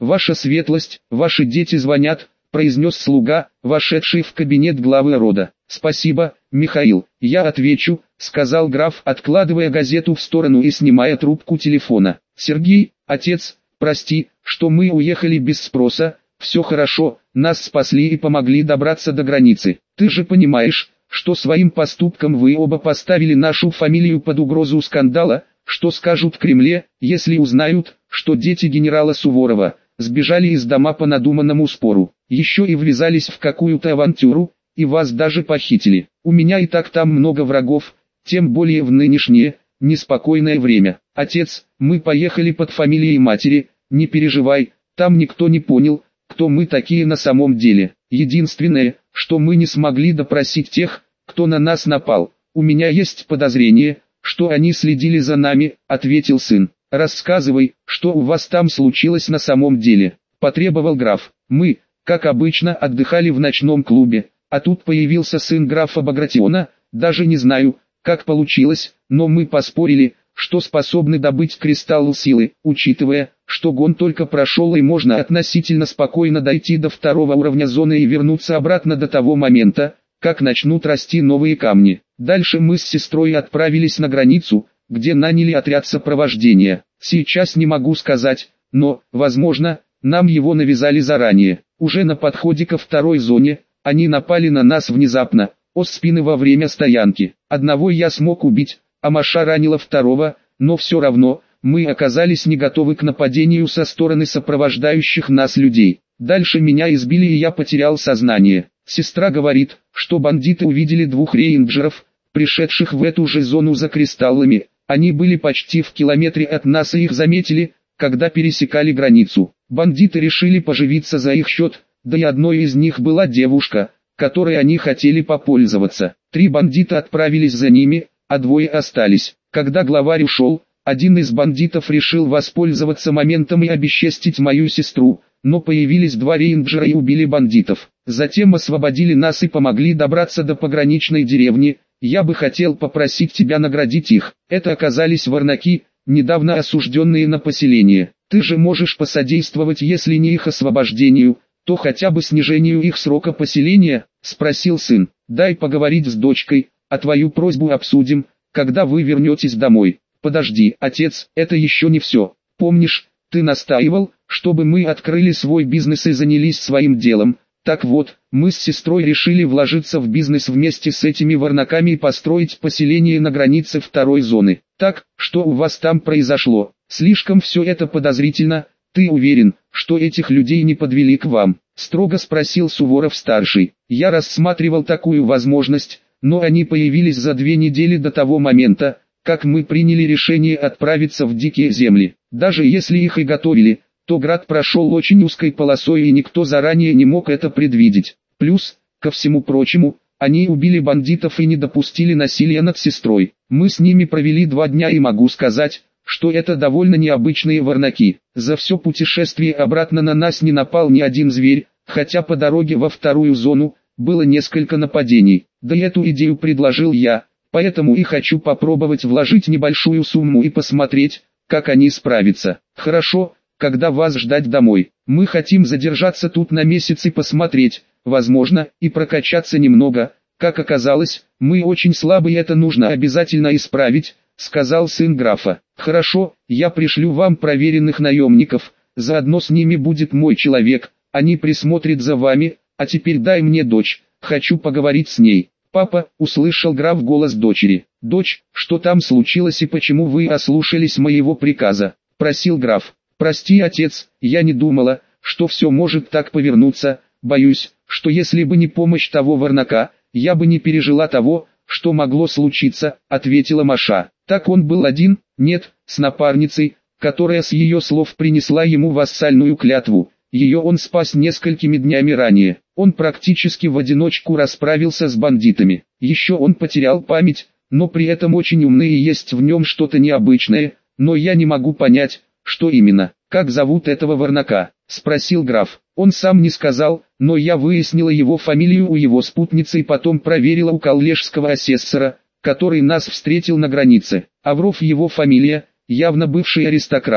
«Ваша светлость, ваши дети звонят», — произнес слуга, вошедший в кабинет главы рода. «Спасибо, Михаил, я отвечу», — сказал граф, откладывая газету в сторону и снимая трубку телефона. «Сергей, отец, прости, что мы уехали без спроса, все хорошо, нас спасли и помогли добраться до границы. Ты же понимаешь, что своим поступком вы оба поставили нашу фамилию под угрозу скандала. Что скажут в Кремле, если узнают, что дети генерала Суворова сбежали из дома по надуманному спору, еще и ввязались в какую-то авантюру, и вас даже похитили? У меня и так там много врагов, тем более в нынешнее, неспокойное время. Отец, мы поехали под фамилией матери, не переживай, там никто не понял, кто мы такие на самом деле. Единственное, что мы не смогли допросить тех, кто на нас напал. У меня есть подозрение, что они следили за нами», — ответил сын. «Рассказывай, что у вас там случилось на самом деле», — потребовал граф. «Мы, как обычно, отдыхали в ночном клубе, а тут появился сын графа Багратиона, даже не знаю, как получилось, но мы поспорили, что способны добыть кристалл силы, учитывая, что гон только прошел и можно относительно спокойно дойти до второго уровня зоны и вернуться обратно до того момента, как начнут расти новые камни. Дальше мы с сестрой отправились на границу, где наняли отряд сопровождения. Сейчас не могу сказать, но, возможно, нам его навязали заранее. Уже на подходе ко второй зоне, они напали на нас внезапно, о спины во время стоянки. Одного я смог убить, а Маша ранила второго, но все равно, мы оказались не готовы к нападению со стороны сопровождающих нас людей. Дальше меня избили и я потерял сознание. Сестра говорит, что бандиты увидели двух рейнджеров, пришедших в эту же зону за кристаллами. Они были почти в километре от нас и их заметили, когда пересекали границу. Бандиты решили поживиться за их счет, да и одной из них была девушка, которой они хотели попользоваться. 3 бандита отправились за ними, а 2 остались. Когда главарь ушел, один из бандитов решил воспользоваться моментом и обесчестить мою сестру, но появились 2 рейнджера и убили бандитов. Затем освободили нас и помогли добраться до пограничной деревни. Я бы хотел попросить тебя наградить их. Это оказались варнаки, недавно осужденные на поселение. Ты же можешь посодействовать, если не их освобождению, то хотя бы снижению их срока поселения, спросил сын. Дай поговорить с дочкой, а твою просьбу обсудим, когда вы вернетесь домой. Подожди, отец, это еще не все. Помнишь, ты настаивал, чтобы мы открыли свой бизнес и занялись своим делом. Так вот, мы с сестрой решили вложиться в бизнес вместе с этими варнаками и построить поселение на границе второй зоны. Так, что у вас там произошло? Слишком все это подозрительно. Ты уверен, что этих людей не подвели к вам? Строго спросил Суворов-старший. Я рассматривал такую возможность, но они появились за 2 недели до того момента, как мы приняли решение отправиться в дикие земли. Даже если их и готовили, то град прошел очень узкой полосой и никто заранее не мог это предвидеть. Плюс, ко всему прочему, они убили бандитов и не допустили насилия над сестрой. Мы с ними провели 2 дня и могу сказать, что это довольно необычные варнаки. За все путешествие обратно на нас не напал ни один зверь, хотя по дороге во вторую зону было несколько нападений. Да и эту идею предложил я, поэтому и хочу попробовать вложить небольшую сумму и посмотреть, как они справятся. Хорошо. Когда вас ждать домой? Мы хотим задержаться тут на месяц и посмотреть, возможно, и прокачаться немного. Как оказалось, мы очень слабы и это нужно обязательно исправить, сказал сын графа. Хорошо, я пришлю вам проверенных наемников, заодно с ними будет мой человек, они присмотрят за вами, а теперь дай мне дочь, хочу поговорить с ней. Папа, услышал граф голос дочери. Дочь, что там случилось и почему вы ослушались моего приказа? Просил граф. Прости, отец, я не думала, что все может так повернуться, боюсь, что если бы не помощь того варнака, я бы не пережила того, что могло случиться, ответила Маша. Так он был один? Нет, с напарницей, которая с ее слов принесла ему вассальную клятву. Ее он спас несколькими днями ранее. Он практически в одиночку расправился с бандитами. Еще он потерял память, но при этом очень умный и есть в нем что-то необычное, но я не могу понять, что именно. Как зовут этого варнака? Спросил граф. Он сам не сказал, но я выяснила его фамилию у его спутницы и потом проверила у коллежского асессора, который нас встретил на границе. Авров его фамилия, явно бывший аристократ.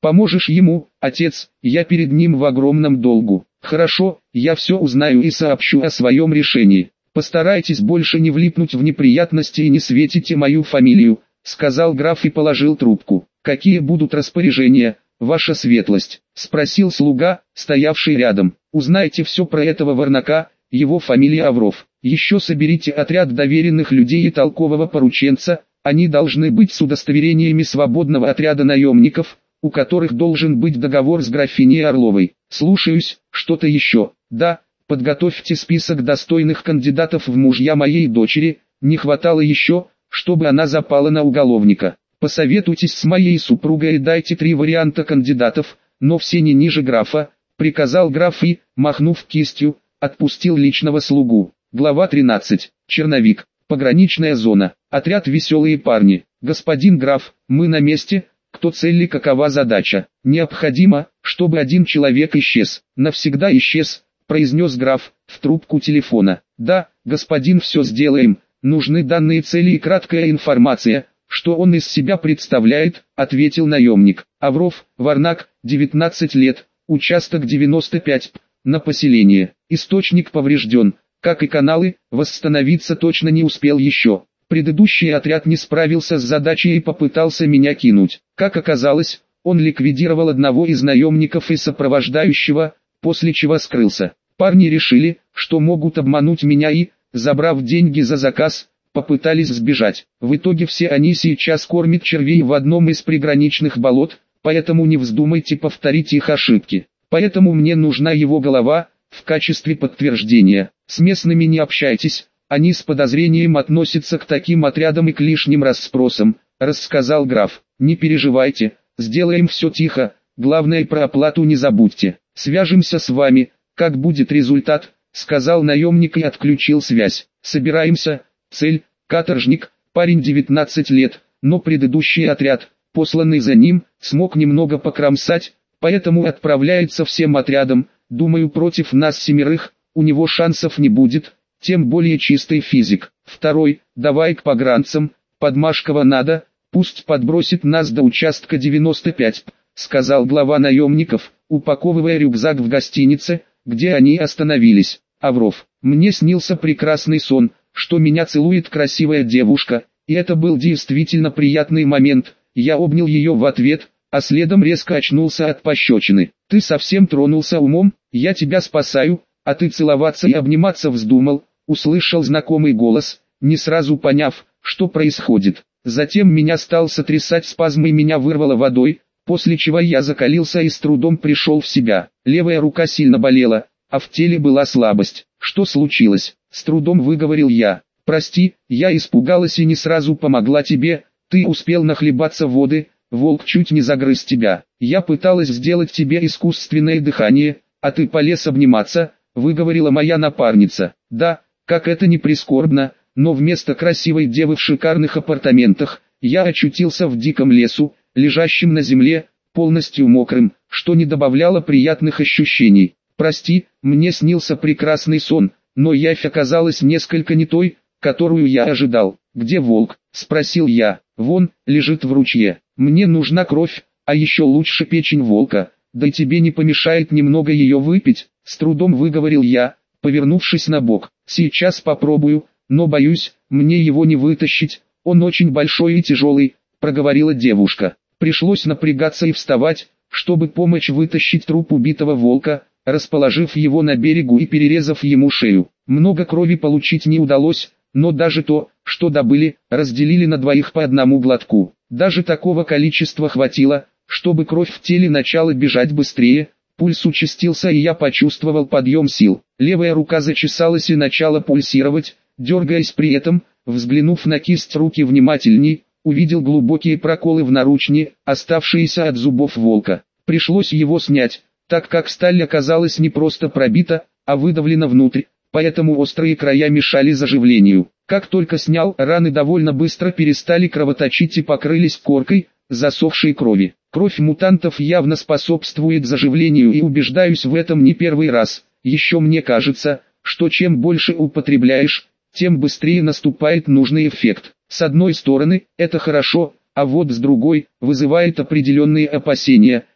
Поможешь ему, отец, я перед ним в огромном долгу. Хорошо, я все узнаю и сообщу о своем решении. Постарайтесь больше не влипнуть в неприятности и не светите мою фамилию, сказал граф и положил трубку. Какие будут распоряжения, ваша светлость? Спросил слуга, стоявший рядом. Узнайте все про этого Варнака, его фамилия Авров. Еще соберите отряд доверенных людей и толкового порученца, они должны быть с удостоверениями свободного отряда наемников, у которых должен быть договор с графиней Орловой. Слушаюсь, что-то еще. Да, подготовьте список достойных кандидатов в мужья моей дочери, не хватало еще, чтобы она запала на уголовника. Посоветуйтесь с моей супругой и дайте 3 варианта кандидатов, но все не ниже графа, приказал граф и, махнув кистью, отпустил личного слугу. Глава 13. Черновик. Пограничная зона. Отряд «Веселые парни». Господин граф, мы на месте. Кто цель и какова задача? Необходимо, чтобы один человек исчез. Навсегда исчез, произнес граф, в трубку телефона. Да, господин, все сделаем. Нужны данные цели и краткая информация, что он из себя представляет, ответил наемник. Авров, Варнак, 19 лет, участок 95, на поселение. Источник поврежден, как и каналы, восстановиться точно не успел еще. Предыдущий отряд не справился с задачей и попытался меня кинуть. Как оказалось, он ликвидировал одного из наемников и сопровождающего, после чего скрылся. Парни решили, что могут обмануть меня и, забрав деньги за заказ, попытались сбежать. В итоге все они сейчас кормят червей в одном из приграничных болот, поэтому не вздумайте повторить их ошибки. Поэтому мне нужна его голова, в качестве подтверждения. С местными не общайтесь. Они с подозрением относятся к таким отрядам и к лишним расспросам, рассказал граф. Не переживайте, сделаем все тихо, главное про оплату не забудьте. Свяжемся с вами, как будет результат, сказал наемник и отключил связь. Собираемся, цель, каторжник, парень 19 лет, но предыдущий отряд, посланный за ним, смог немного покромсать, поэтому отправляется всем отрядом, думаю против нас 7 у него шансов не будет. Тем более чистый физик. Второй, давай к погранцам, Подмашкова надо, пусть подбросит нас до участка 95, сказал глава наемников, упаковывая рюкзак в гостинице, где они остановились. Авров, мне снился прекрасный сон, что меня целует красивая девушка, и это был действительно приятный момент, я обнял ее в ответ, а следом резко очнулся от пощечины. Ты совсем тронулся умом, я тебя спасаю, а ты целоваться и обниматься вздумал. Услышал знакомый голос, не сразу поняв, что происходит. Затем меня стал сотрясать спазм и меня вырвало водой, после чего я закалился и с трудом пришел в себя. Левая рука сильно болела, а в теле была слабость. Что случилось? С трудом выговорил я. Прости, я испугалась и не сразу помогла тебе, ты успел нахлебаться воды, волк чуть не загрыз тебя. Я пыталась сделать тебе искусственное дыхание, а ты полез обниматься, выговорила моя напарница. Да, как это ни прискорбно, но вместо красивой девы в шикарных апартаментах, я очутился в диком лесу, лежащем на земле, полностью мокрым, что не добавляло приятных ощущений. Прости, мне снился прекрасный сон, но явь оказалась несколько не той, которую я ожидал. Где волк? Спросил я. Вон, лежит в ручье. Мне нужна кровь, а еще лучше печень волка, да и тебе не помешает немного ее выпить, с трудом выговорил я, повернувшись на бок. Сейчас попробую, но боюсь, мне его не вытащить, он очень большой и тяжелый, проговорила девушка. Пришлось напрягаться и вставать, чтобы помочь вытащить труп убитого волка, расположив его на берегу и перерезав ему шею. Много крови получить не удалось, но даже то, что добыли, разделили на двоих по одному глотку. Даже такого количества хватило, чтобы кровь в теле начала бежать быстрее. Пульс участился и я почувствовал подъем сил. Левая рука зачесалась и начала пульсировать, дергаясь при этом, взглянув на кисть руки внимательней, увидел глубокие проколы в наручне, оставшиеся от зубов волка. Пришлось его снять, так как сталь оказалась не просто пробита, а выдавлена внутрь, поэтому острые края мешали заживлению. Как только снял, раны довольно быстро перестали кровоточить и покрылись коркой засохшей крови. Кровь мутантов явно способствует заживлению и убеждаюсь в этом не первый раз. Еще мне кажется, что чем больше употребляешь, тем быстрее наступает нужный эффект. С одной стороны, это хорошо, а вот с другой, вызывает определенные опасения.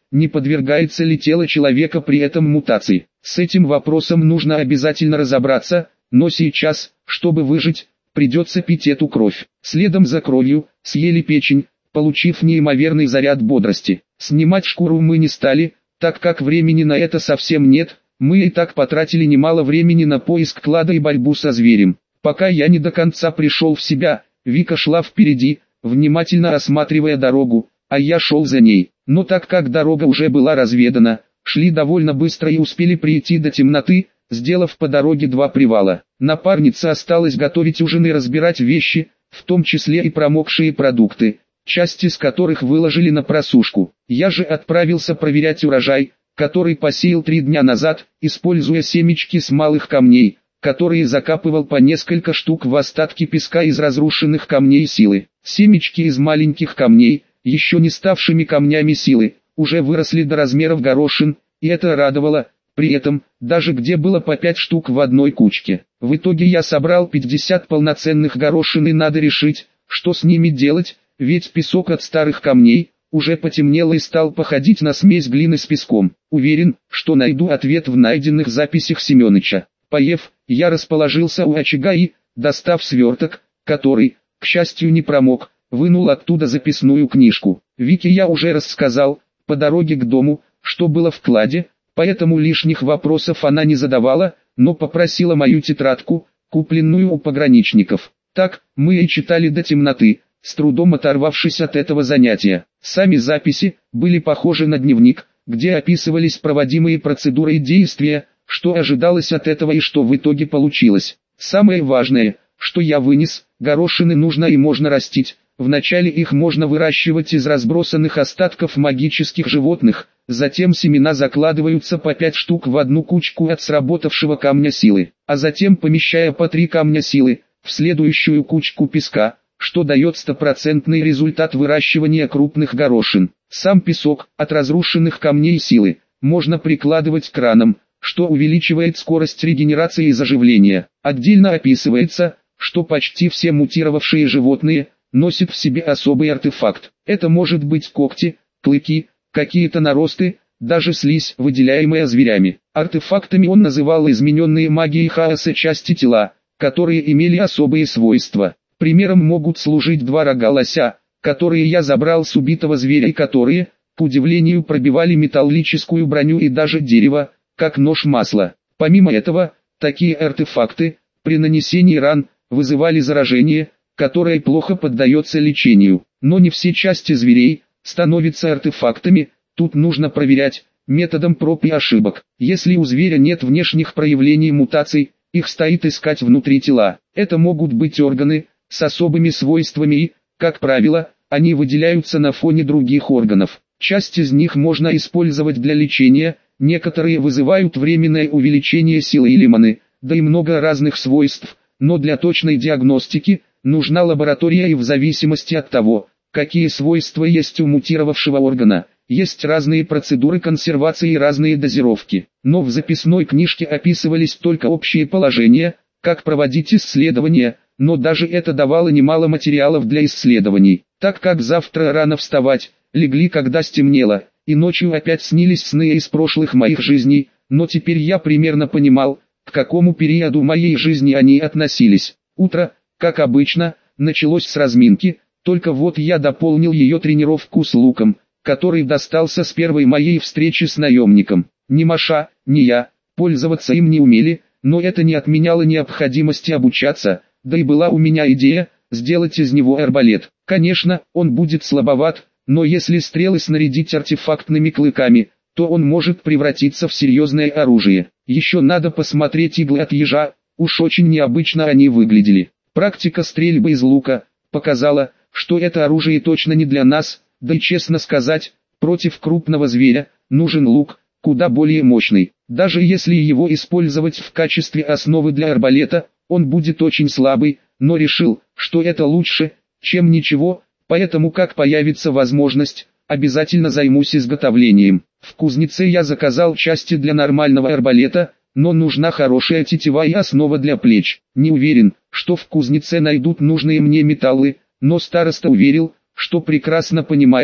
не подвергается ли тело человека при этом мутации. С этим вопросом нужно обязательно разобраться, но сейчас, чтобы выжить, придется пить эту кровь. Следом за кровью, съели печень, получив неимоверный заряд бодрости. Снимать шкуру мы не стали, так как времени на это совсем нет, мы и так потратили немало времени на поиск клада и борьбу со зверем. Пока я не до конца пришел в себя, Вика шла впереди, внимательно осматривая дорогу, а я шел за ней. Но так как дорога уже была разведана, шли довольно быстро и успели прийти до темноты, сделав по дороге 2 привала. Напарница осталась готовить ужин и разбирать вещи, в том числе и промокшие продукты, часть из которых выложили на просушку. Я же отправился проверять урожай, который посеял 3 дня назад, используя семечки с малых камней, которые закапывал по несколько штук в остатки песка из разрушенных камней силы. Семечки из маленьких камней, еще не ставшими камнями силы, уже выросли до размеров горошин, и это радовало. При этом, даже где было по 5 штук в одной кучке. В итоге я собрал 50 полноценных горошин, и надо решить, что с ними делать, ведь песок от старых камней уже потемнел и стал походить на смесь глины с песком. Уверен, что найду ответ в найденных записях Семёныча. Поев, я расположился у очага и, достав сверток, который, к счастью, не промок, вынул оттуда записную книжку. Вике я уже рассказал, по дороге к дому, что было в кладе, поэтому лишних вопросов она не задавала, но попросила мою тетрадку, купленную у пограничников. Так, мы и читали до темноты, с трудом оторвавшись от этого занятия. Сами записи были похожи на дневник, где описывались проводимые процедуры и действия, что ожидалось от этого и что в итоге получилось. Самое важное, что я вынес: горошины нужно и можно растить. Вначале их можно выращивать из разбросанных остатков магических животных, затем семена закладываются по 5 штук в одну кучку от сработавшего камня силы, а затем, помещая по 3 камня силы в следующую кучку песка, что дает стопроцентный результат выращивания крупных горошин. Сам песок от разрушенных камней силы можно прикладывать к ранам, что увеличивает скорость регенерации и заживления. Отдельно описывается, что почти все мутировавшие животные носят в себе особый артефакт. Это может быть когти, клыки, какие-то наросты, даже слизь, выделяемая зверями. Артефактами он называл измененные магией хаоса части тела, которые имели особые свойства. Примером могут служить 2 рога лося, которые я забрал с убитого зверя и которые, к удивлению, пробивали металлическую броню и даже дерево, как нож масла. Помимо этого, такие артефакты, при нанесении ран, вызывали заражение, которое плохо поддается лечению. Но не все части зверей становятся артефактами, тут нужно проверять, методом проб и ошибок. Если у зверя нет внешних проявлений мутаций, их стоит искать внутри тела. Это могут быть органы с особыми свойствами и, как правило, они выделяются на фоне других органов. Часть из них можно использовать для лечения, некоторые вызывают временное увеличение силы или маны, да и много разных свойств, но для точной диагностики нужна лаборатория, и в зависимости от того, какие свойства есть у мутировавшего органа, есть разные процедуры консервации и разные дозировки. Но в записной книжке описывались только общие положения, как проводить исследования, но даже это давало немало материалов для исследований. Так как завтра рано вставать, легли когда стемнело, и ночью опять снились сны из прошлых моих жизней, но теперь я примерно понимал, к какому периоду моей жизни они относились. Утро, как обычно, началось с разминки, только вот я дополнил ее тренировку с луком, который достался с первой моей встречи с наемником. Ни Маша, ни я пользоваться им не умели, но это не отменяло необходимости обучаться, да и была у меня идея сделать из него арбалет. Конечно, он будет слабоват, но если стрелы снарядить артефактными клыками, то он может превратиться в серьезное оружие. Еще надо посмотреть иглы от ежа, уж очень необычно они выглядели. Практика стрельбы из лука показала, что это оружие точно не для нас, да и честно сказать, против крупного зверя нужен лук, куда более мощный. Даже если его использовать в качестве основы для арбалета, он будет очень слабый, но решил, что это лучше, чем ничего, поэтому как появится возможность, обязательно займусь изготовлением. В кузнеце я заказал части для нормального арбалета, но нужна хорошая тетива и основа для плеч. Не уверен, что в кузнеце найдут нужные мне металлы, но староста уверил, что прекрасно понимает,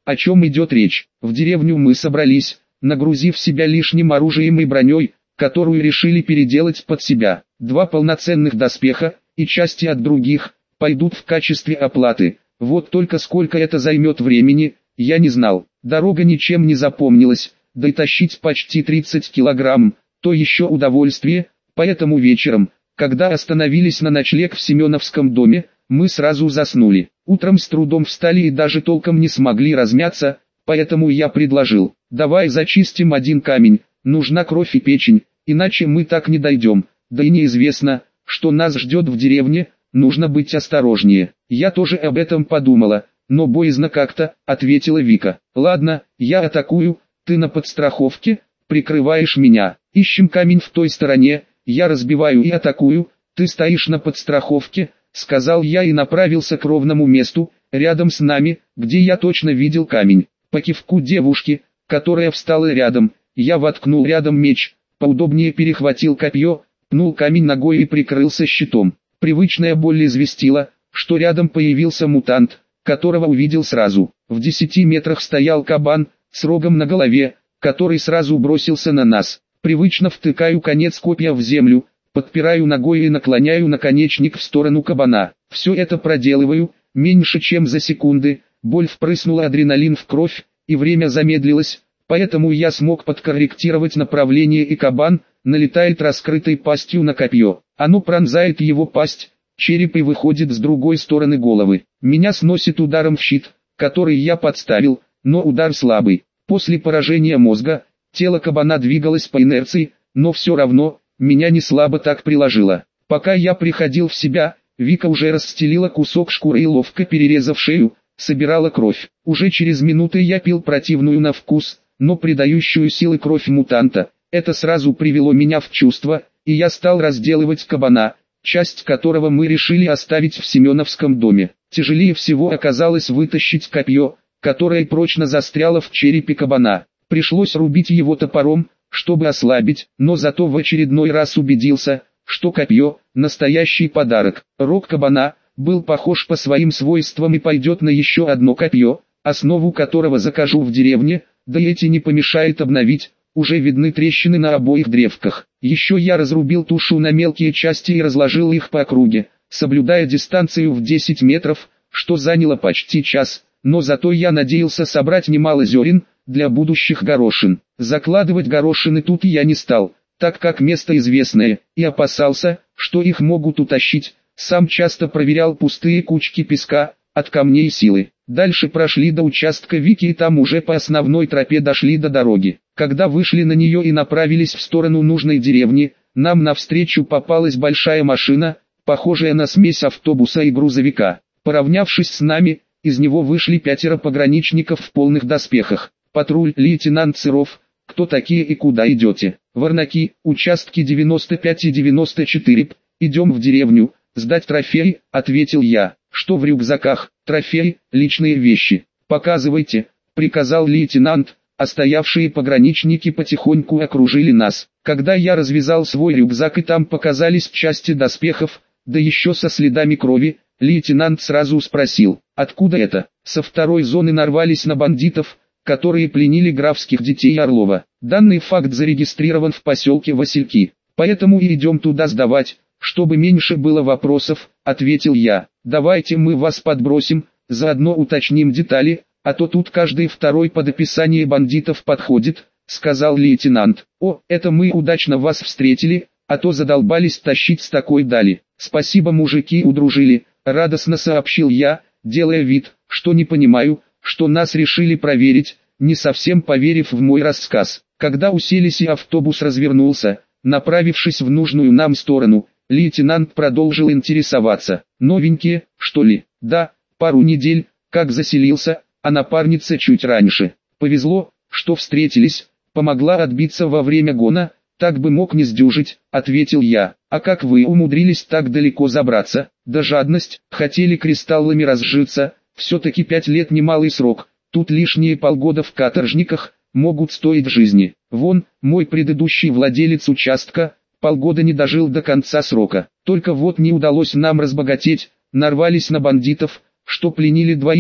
о чем идет речь. В деревню мы собрались, нагрузив себя лишним оружием и броней, которую решили переделать под себя. 2 полноценных доспеха, и части от других, пойдут в качестве оплаты. Вот только сколько это займет времени, я не знал. Дорога ничем не запомнилась, да и тащить почти 30 килограмм, то еще удовольствие, поэтому вечером, когда остановились на ночлег в Семеновском доме, мы сразу заснули. Утром с трудом встали и даже толком не смогли размяться, поэтому я предложил: давай зачистим один камень, нужна кровь и печень, иначе мы так не дойдем, да и неизвестно, что нас ждет в деревне, нужно быть осторожнее. Я тоже об этом подумала, но боязно как-то, ответила Вика. Ладно, я атакую, ты на подстраховке, прикрываешь меня. Ищем камень в той стороне, я разбиваю и атакую, ты стоишь на подстраховке, сказал я и направился к ровному месту, рядом с нами, где я точно видел камень. По кивку девушки, которая встала рядом, я воткнул рядом меч, поудобнее перехватил копье, пнул камень ногой и прикрылся щитом. Привычная боль известила, что рядом появился мутант, которого увидел сразу. В 10 метрах стоял кабан, с рогом на голове, который сразу бросился на нас. Привычно втыкаю конец копья в землю, подпираю ногой и наклоняю наконечник в сторону кабана. Все это проделываю, меньше чем за секунды, боль впрыснула адреналин в кровь, и время замедлилось, поэтому я смог подкорректировать направление, и кабан налетает раскрытой пастью на копье. Оно пронзает его пасть, череп и выходит с другой стороны головы. Меня сносит ударом в щит, который я подставил, но удар слабый. После поражения мозга, тело кабана двигалось по инерции, но все равно, меня не слабо так приложило. Пока я приходил в себя, Вика уже расстелила кусок шкуры и, ловко перерезав шею, собирала кровь. Уже через минуты я пил противную на вкус, но придающую силы кровь мутанта. Это сразу привело меня в чувство, и я стал разделывать кабана, часть которого мы решили оставить в Семеновском доме. Тяжелее всего оказалось вытащить копье, которое прочно застряло в черепе кабана. Пришлось рубить его топором, чтобы ослабить, но зато в очередной раз убедился, что копье – настоящий подарок. Рог кабана был похож по своим свойствам и пойдет на еще одно копье, основу которого закажу в деревне, да и эти не помешает обновить. Уже видны трещины на обоих древках. Еще я разрубил тушу на мелкие части и разложил их по округе, соблюдая дистанцию в 10 метров, что заняло почти час, но зато я надеялся собрать немало зерен для будущих горошин. Закладывать горошины тут я не стал, так как место известное, и опасался, что их могут утащить. Сам часто проверял пустые кучки песка от камней силы. Дальше прошли до участка Вики и там уже по основной тропе дошли до дороги. Когда вышли на нее и направились в сторону нужной деревни, нам навстречу попалась большая машина, похожая на смесь автобуса и грузовика. Поравнявшись с нами, из него вышли 5 пограничников в полных доспехах. Патруль, лейтенант Сыров, кто такие и куда идете? Варнаки, участки 95 и 94, идем в деревню, сдать трофей, ответил я. Что в рюкзаках? Трофей, личные вещи. Показывайте, приказал лейтенант, а стоявшие пограничники потихоньку окружили нас. Когда я развязал свой рюкзак и там показались части доспехов, да еще со следами крови, лейтенант сразу спросил: откуда это? Со второй зоны нарвались на бандитов, которые пленили графских детей Орлова. Данный факт зарегистрирован в поселке Васильки, поэтому и идем туда сдавать, чтобы меньше было вопросов, ответил я. Давайте мы вас подбросим, заодно уточним детали, а то тут каждый второй под описание бандитов подходит, сказал лейтенант. О, это мы удачно вас встретили, а то задолбались тащить с такой дали. Спасибо, мужики, удружили, радостно сообщил я, делая вид, что не понимаю, что нас решили проверить, не совсем поверив в мой рассказ. Когда уселись и автобус развернулся, направившись в нужную нам сторону, лейтенант продолжил интересоваться. Новенькие, что ли? Да, пару недель, как заселился, а напарница чуть раньше. Повезло, что встретились, помогла отбиться во время гона, так бы мог не сдюжить, ответил я. А как вы умудрились так далеко забраться? Да жадность, хотели кристаллами разжиться, все-таки 5 лет немалый срок, тут лишние полгода в каторжниках могут стоить жизни. Вон, мой предыдущий владелец участка полгода не дожил до конца срока. Только вот не удалось нам разбогатеть, нарвались на бандитов, что пленили 2,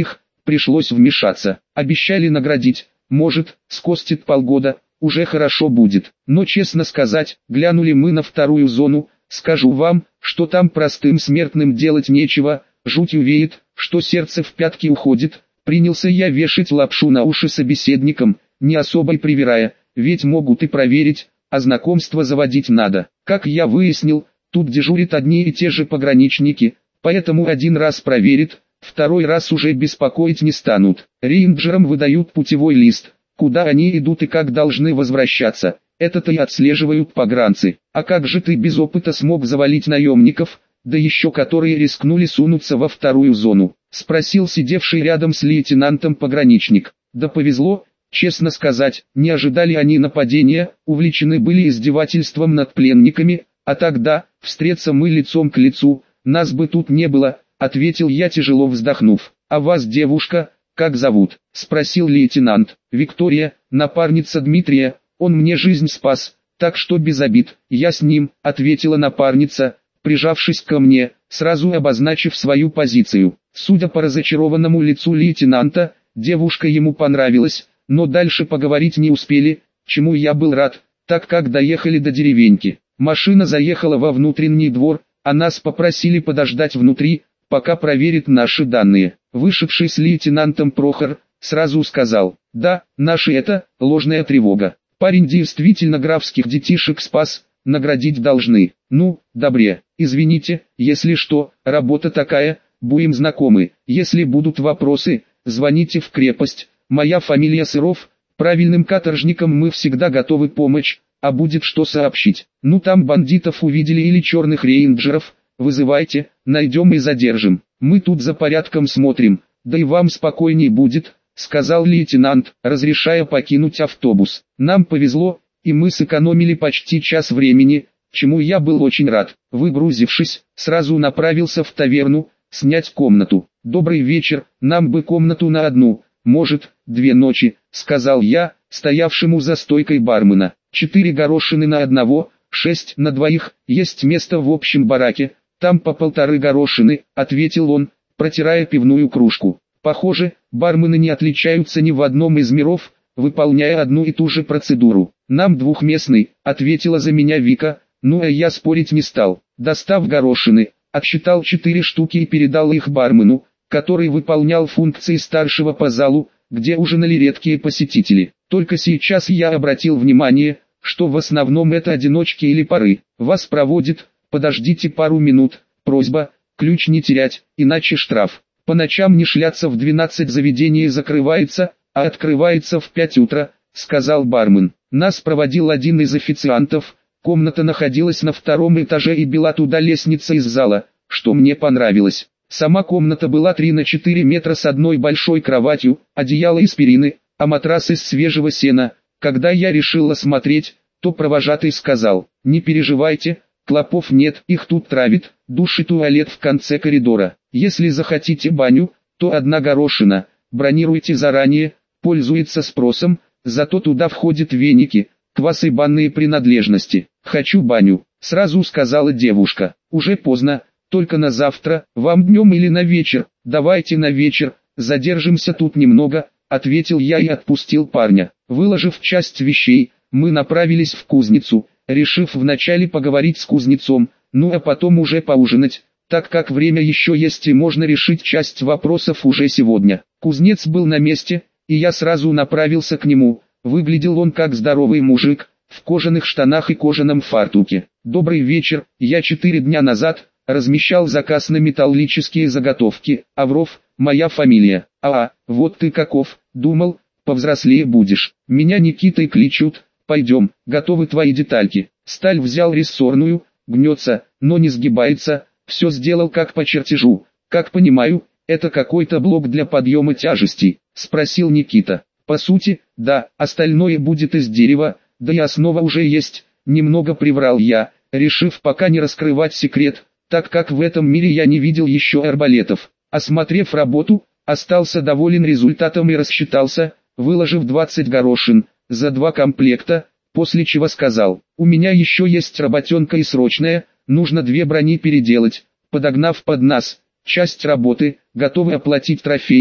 пришлось вмешаться. Обещали наградить, может, скостит полгода, уже хорошо будет. Но честно сказать, глянули мы на вторую зону, скажу вам, что там простым смертным делать нечего, жутью веет, что сердце в пятки уходит. Принялся я вешать лапшу на уши собеседникам, не особо привирая, ведь могут и проверить, а знакомство заводить надо. Как я выяснил, тут дежурят одни и те же пограничники, поэтому один раз проверит, второй раз уже беспокоить не станут. Рейнджерам выдают путевой лист, куда они идут и как должны возвращаться. Это-то и отслеживают погранцы. А как же ты без опыта смог завалить наемников, да еще которые рискнули сунуться во вторую зону? Спросил сидевший рядом с лейтенантом пограничник. Да повезло, честно сказать, не ожидали они нападения, увлечены были издевательством над пленниками, а тогда, встреться мы лицом к лицу, нас бы тут не было, ответил я, тяжело вздохнув. А вас, девушка, как зовут? Спросил лейтенант. Виктория, напарница Дмитрия, он мне жизнь спас, так что без обид. Я с ним, ответила напарница, прижавшись ко мне, сразу обозначив свою позицию. Судя по разочарованному лицу лейтенанта, девушка ему понравилась, но дальше поговорить не успели, чему я был рад, так как доехали до деревеньки. Машина заехала во внутренний двор, а нас попросили подождать внутри, пока проверит наши данные. Вышедший с лейтенантом Прохор сразу сказал: да, наши это, ложная тревога. Парень действительно графских детишек спас, наградить должны. Ну, добре, извините, если что, работа такая, будем знакомы. Если будут вопросы, звоните в крепость. Моя фамилия Сыров, правильным каторжникам мы всегда готовы помочь, а будет что сообщить. Ну там бандитов увидели или черных рейнджеров, вызывайте, найдем и задержим. Мы тут за порядком смотрим, да и вам спокойней будет, сказал лейтенант, разрешая покинуть автобус. Нам повезло, и мы сэкономили почти час времени, чему я был очень рад. Выгрузившись, сразу направился в таверну, снять комнату. Добрый вечер, нам бы комнату на одну, может, 2 ночи, сказал я, стоявшему за стойкой бармена. 4 горошины на одного, 6 на двоих, есть место в общем бараке, там по 1,5 горошины, ответил он, протирая пивную кружку. Похоже, бармены не отличаются ни в одном из миров, выполняя одну и ту же процедуру. Нам двухместный, ответила за меня Вика, ну а я спорить не стал. Достав горошины, отсчитал 4 штуки и передал их бармену, который выполнял функции старшего по залу, где ужинали редкие посетители. Только сейчас я обратил внимание, что в основном это одиночки или пары. Вас проводит, подождите пару минут, просьба, ключ не терять, иначе штраф. По ночам не шляться, в 12 заведение закрывается, а открывается в 5 утра, сказал бармен. Нас проводил один из официантов, комната находилась на 2-м этаже и вела туда лестница из зала, что мне понравилось. Сама комната была 3 на 4 метра с одной большой кроватью, одеяло из перины, а матрас из свежего сена. Когда я решил осмотреть, то провожатый сказал: не переживайте, клопов нет, их тут травит, душ и туалет в конце коридора. Если захотите баню, то 1 горошина, бронируйте заранее, пользуется спросом, зато туда входят веники, квас и банные принадлежности. Хочу баню, сразу сказала девушка. Уже поздно, только на завтра, вам днем или на вечер? Давайте на вечер, задержимся тут немного, ответил я и отпустил парня. Выложив часть вещей, мы направились в кузницу, решив вначале поговорить с кузнецом, ну а потом уже поужинать, так как время еще есть и можно решить часть вопросов уже сегодня. Кузнец был на месте, и я сразу направился к нему. Выглядел он как здоровый мужик, в кожаных штанах и кожаном фартуке. Добрый вечер, я 4 дня назад размещал заказ на металлические заготовки. Авров, моя фамилия. Вот ты каков, думал, повзрослее будешь. Меня Никитой кличут, пойдем, готовы твои детальки. Сталь взял рессорную, гнется, но не сгибается, все сделал как по чертежу. Как понимаю, это какой-то блок для подъема тяжестей, спросил Никита. По сути, да, остальное будет из дерева, да и основа уже есть, немного приврал я, решив пока не раскрывать секрет, так как в этом мире я не видел еще арбалетов. Осмотрев работу, остался доволен результатом и рассчитался, выложив 20 горошин за 2 комплекта, после чего сказал: у меня еще есть работенка и срочная, нужно 2 брони переделать. Подогнав под нас часть работы, готовы оплатить трофеями,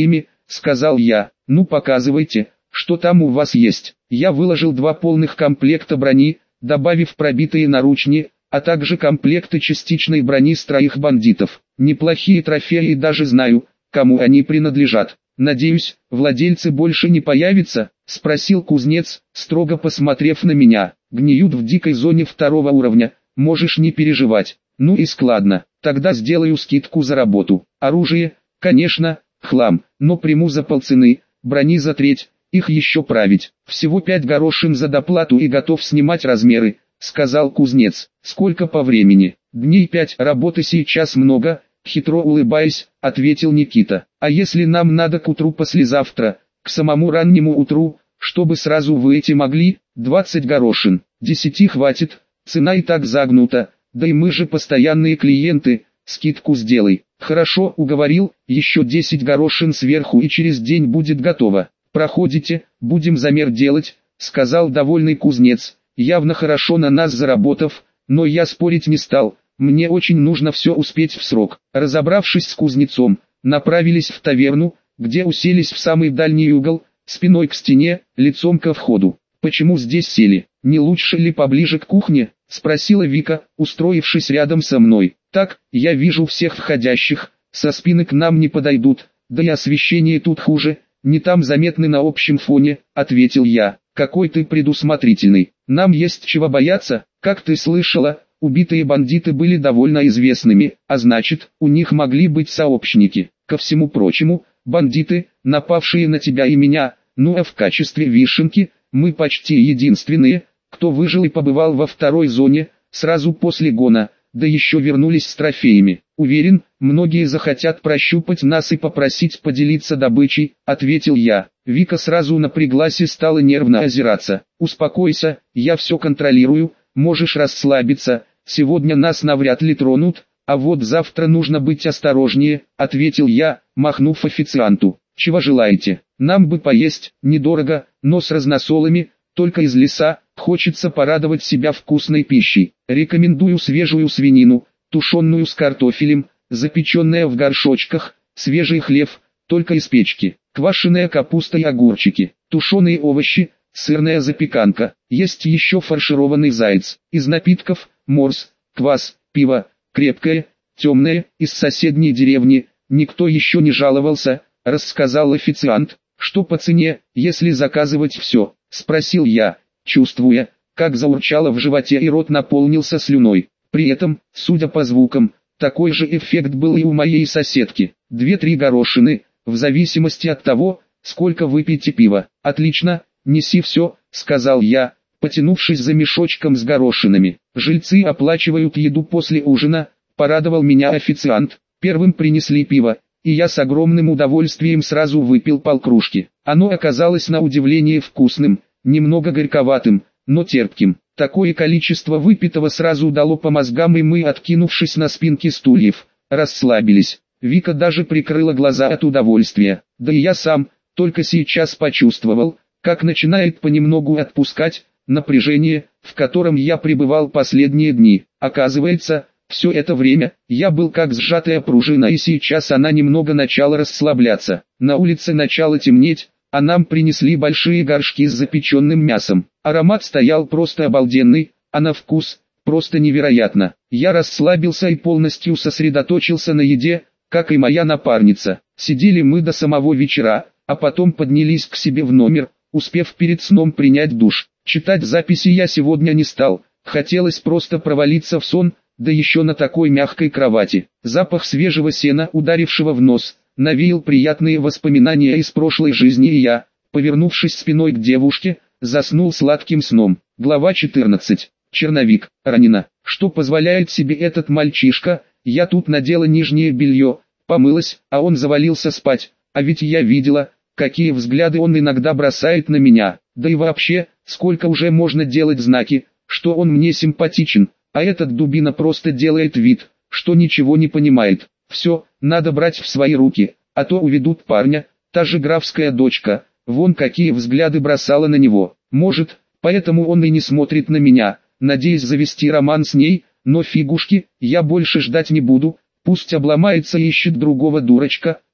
сказал я. Ну показывайте, что там у вас есть. Я выложил 2 полных комплекта брони, добавив пробитые наручни, а также комплекты частичной брони с 3 бандитов. Неплохие трофеи и даже знаю, кому они принадлежат. «Надеюсь, владельцы больше не появятся?» – спросил кузнец, строго посмотрев на меня. «Гниют в дикой зоне 2-го уровня, можешь не переживать». «Ну и складно, тогда сделаю скидку за работу. Оружие, конечно, хлам, но приму за полцены, брони за треть, их еще править. Всего 5 горошин за доплату и готов снимать размеры», – сказал кузнец. «Сколько по времени?» «Дней 5, работы сейчас много», — хитро улыбаясь, ответил Никита. «А если нам надо к утру послезавтра, к самому раннему утру, чтобы сразу выйти могли? 20 горошин. 10 хватит, цена и так загнута, да и мы же постоянные клиенты, скидку сделай». «Хорошо, уговорил, еще 10 горошин сверху и через день будет готово. Проходите, будем замер делать», — сказал довольный кузнец, явно хорошо на нас заработав, но я спорить не стал. Мне очень нужно все успеть в срок. Разобравшись с кузнецом, направились в таверну, где уселись в самый дальний угол, спиной к стене, лицом ко входу. «Почему здесь сели? Не лучше ли поближе к кухне?» — спросила Вика, устроившись рядом со мной. «Так, я вижу всех входящих, со спины к нам не подойдут, да и освещение тут хуже, не там заметны на общем фоне», — ответил я. «Какой ты предусмотрительный. Нам есть чего бояться, как ты слышала». Убитые бандиты были довольно известными, а значит, у них могли быть сообщники. Ко всему прочему, бандиты, напавшие на тебя и меня, ну а в качестве вишенки, мы почти единственные, кто выжил и побывал во 2-й зоне, сразу после гона, да еще вернулись с трофеями. Уверен, многие захотят прощупать нас и попросить поделиться добычей, ответил я. Вика сразу напряглась и стала нервно озираться. «Успокойся, я все контролирую, можешь расслабиться. Сегодня нас навряд ли тронут, а вот завтра нужно быть осторожнее», — ответил я, махнув официанту. «Чего желаете? Нам бы поесть, недорого, но с разносолами, только из леса, хочется порадовать себя вкусной пищей. Рекомендую свежую свинину, тушеную с картофелем, запеченная в горшочках, свежий хлеб, только из печки, квашеная капуста и огурчики, тушеные овощи, сырная запеканка, есть еще фаршированный заяц. Из напитков – морс, квас, пиво, крепкое, темное, из соседней деревни, никто еще не жаловался», – рассказал официант. «Что по цене, если заказывать все?» – спросил я, чувствуя, как заурчало в животе и рот наполнился слюной. При этом, судя по звукам, такой же эффект был и у моей соседки. 2-3 горошины, в зависимости от того, сколько выпьете пива. «Отлично, неси все», — сказал я, потянувшись за мешочком с горошинами. «Жильцы оплачивают еду после ужина», — порадовал меня официант. Первым принесли пиво, и я с огромным удовольствием сразу выпил полкружки. Оно оказалось на удивление вкусным, немного горьковатым, но терпким. Такое количество выпитого сразу дало по мозгам, и мы, откинувшись на спинки стульев, расслабились. Вика даже прикрыла глаза от удовольствия. Да и я сам, только сейчас почувствовал, как начинает понемногу отпускать напряжение, в котором я пребывал последние дни. Оказывается, все это время я был как сжатая пружина, и сейчас она немного начала расслабляться. На улице начало темнеть, а нам принесли большие горшки с запеченным мясом. Аромат стоял просто обалденный, а на вкус просто невероятно. Я расслабился и полностью сосредоточился на еде, как и моя напарница. Сидели мы до самого вечера, а потом поднялись к себе в номер, успев перед сном принять душ. Читать записи я сегодня не стал, хотелось просто провалиться в сон, да еще на такой мягкой кровати. Запах свежего сена, ударившего в нос, навеял приятные воспоминания из прошлой жизни, и я, повернувшись спиной к девушке, заснул сладким сном. Глава 14. Черновик. Ранена. Что позволяет себе этот мальчишка? Я тут надела нижнее белье, помылась, а он завалился спать. А ведь я видела, какие взгляды он иногда бросает на меня. Да и вообще, сколько уже можно делать знаки, что он мне симпатичен, а этот дубина просто делает вид, что ничего не понимает. Все, надо брать в свои руки, а то уведут парня. Та же графская дочка, вон какие взгляды бросала на него. Может, поэтому он и не смотрит на меня, надеясь завести роман с ней, но фигушки, я больше ждать не буду, пусть обломается и ищет другого дурачка,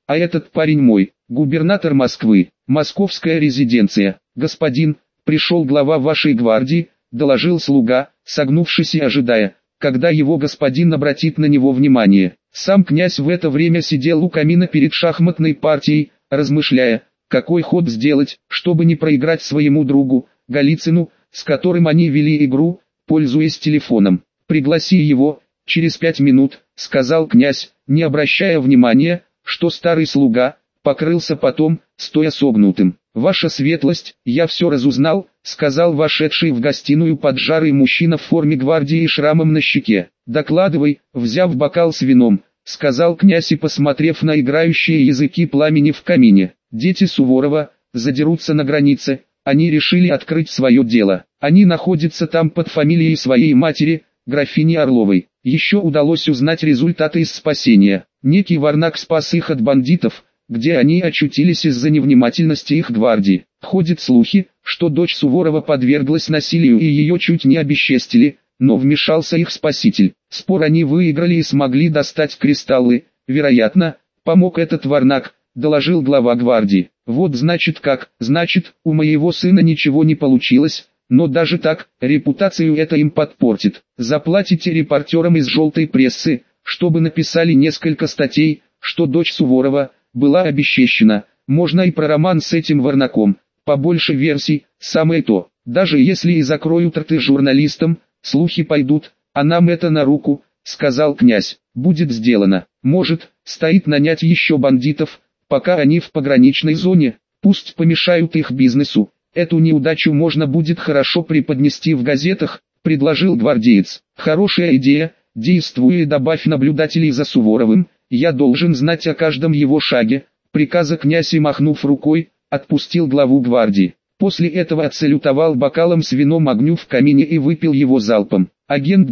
А этот парень мой, губернатор Москвы, московская резиденция. Господин, пришел глава вашей гвардии, доложил слуга, согнувшись и ожидая, когда его господин обратит на него внимание. Сам князь в это время сидел у камина перед шахматной партией, размышляя, какой ход сделать, чтобы не проиграть своему другу, Голицыну, с которым они вели игру, пользуясь телефоном. «Пригласи его, через 5 минут», — сказал князь, не обращая внимания, что старый слуга покрылся потом, стоя согнутым. «Ваша светлость, я все разузнал», — сказал вошедший в гостиную поджарый мужчина в форме гвардии и шрамом на щеке. «Докладывай», — взяв бокал с вином, сказал князь и посмотрев на играющие языки пламени в камине. «Дети Суворова задерутся на границе, они решили открыть свое дело. Они находятся там под фамилией своей матери, графини Орловой. Еще удалось узнать результаты из спасения. Некий Варнак спас их от бандитов, где они очутились из-за невнимательности их гвардии. Ходят слухи, что дочь Суворова подверглась насилию и ее чуть не обесчестили, но вмешался их спаситель. Спор они выиграли и смогли достать кристаллы. Вероятно, помог этот Варнак», — доложил глава гвардии. «Вот значит как, значит, у моего сына ничего не получилось, но даже так, репутацию это им подпортит. Заплатите репортерам из желтой прессы, чтобы написали несколько статей, что дочь Суворова была обесчещена. Можно и про роман с этим Варнаком, побольше версий, самое то. Даже если и закроют рты журналистам, слухи пойдут, а нам это на руку», — сказал князь. «Будет сделано. Может, стоит нанять еще бандитов, пока они в пограничной зоне, пусть помешают их бизнесу. Эту неудачу можно будет хорошо преподнести в газетах», — предложил гвардеец. «Хорошая идея, действуй и добавь наблюдателей за Суворовым, я должен знать о каждом его шаге», — приказа князь и, махнув рукой, отпустил главу гвардии. После этого отсалютовал бокалом с вином огню в камине и выпил его залпом. Агент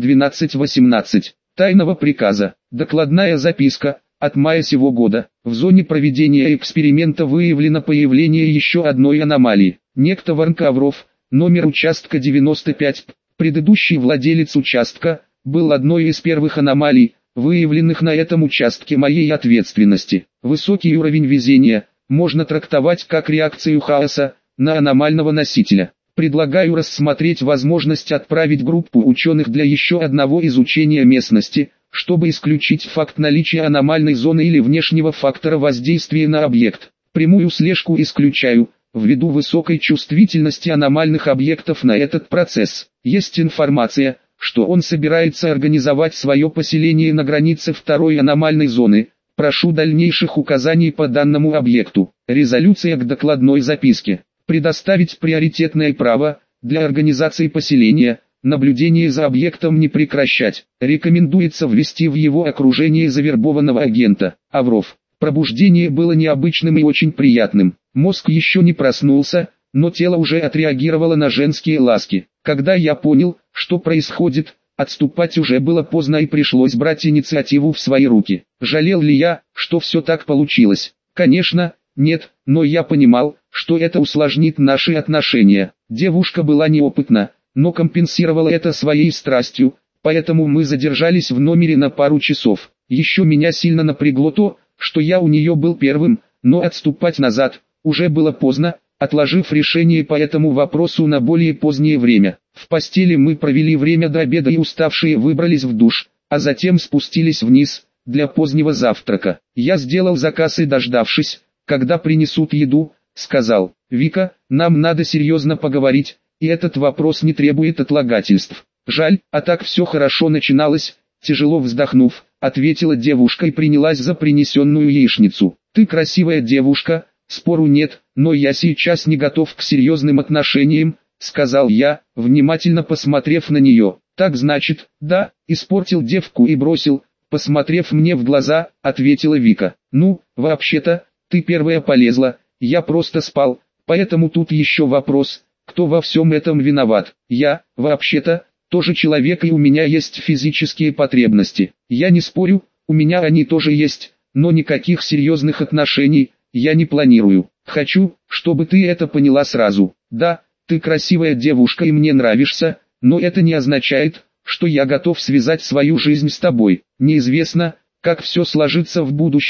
1218. Тайного приказа. Докладная записка. От мая сего года, в зоне проведения эксперимента выявлено появление еще одной аномалии. Некто Варнкавров, номер участка 95, предыдущий владелец участка, был одной из первых аномалий, выявленных на этом участке моей ответственности. Высокий уровень везения можно трактовать как реакцию хаоса на аномального носителя. Предлагаю рассмотреть возможность отправить группу ученых для еще одного изучения местности, чтобы исключить факт наличия аномальной зоны или внешнего фактора воздействия на объект. Прямую слежку исключаю, ввиду высокой чувствительности аномальных объектов на этот процесс. Есть информация, что он собирается организовать свое поселение на границе второй аномальной зоны. Прошу дальнейших указаний по данному объекту. Резолюция к докладной записке. Предоставить приоритетное право для организации поселения. Наблюдение за объектом не прекращать. Рекомендуется ввести в его окружение завербованного агента. Авров. Пробуждение было необычным и очень приятным. Мозг еще не проснулся, но тело уже отреагировало на женские ласки. Когда я понял, что происходит, отступать уже было поздно и пришлось брать инициативу в свои руки. Жалел ли я, что все так получилось? Конечно, нет, но я понимал, что это усложнит наши отношения. Девушка была неопытна, но компенсировала это своей страстью, поэтому мы задержались в номере на пару часов. Еще меня сильно напрягло то, что я у нее был первым, но отступать назад уже было поздно, отложив решение по этому вопросу на более позднее время. В постели мы провели время до обеда и уставшие выбрались в душ, а затем спустились вниз, для позднего завтрака. Я сделал заказ и, дождавшись, когда принесут еду, сказал: «Вика, нам надо серьезно поговорить, и этот вопрос не требует отлагательств». «Жаль, а так все хорошо начиналось», тяжело вздохнув, ответила девушка и принялась за принесенную яичницу. «Ты красивая девушка, спору нет, но я сейчас не готов к серьезным отношениям», сказал я, внимательно посмотрев на нее. «Так значит, да, испортил девку и бросил», посмотрев мне в глаза, ответила Вика. «Ну, вообще-то, ты первая полезла, я просто спал, поэтому тут еще вопрос, кто во всем этом виноват. Я, вообще-то, тоже человек и у меня есть физические потребности. Я не спорю, у меня они тоже есть, но никаких серьезных отношений я не планирую. Хочу, чтобы ты это поняла сразу. Да, ты красивая девушка и мне нравишься, но это не означает, что я готов связать свою жизнь с тобой. Неизвестно, как все сложится в будущем,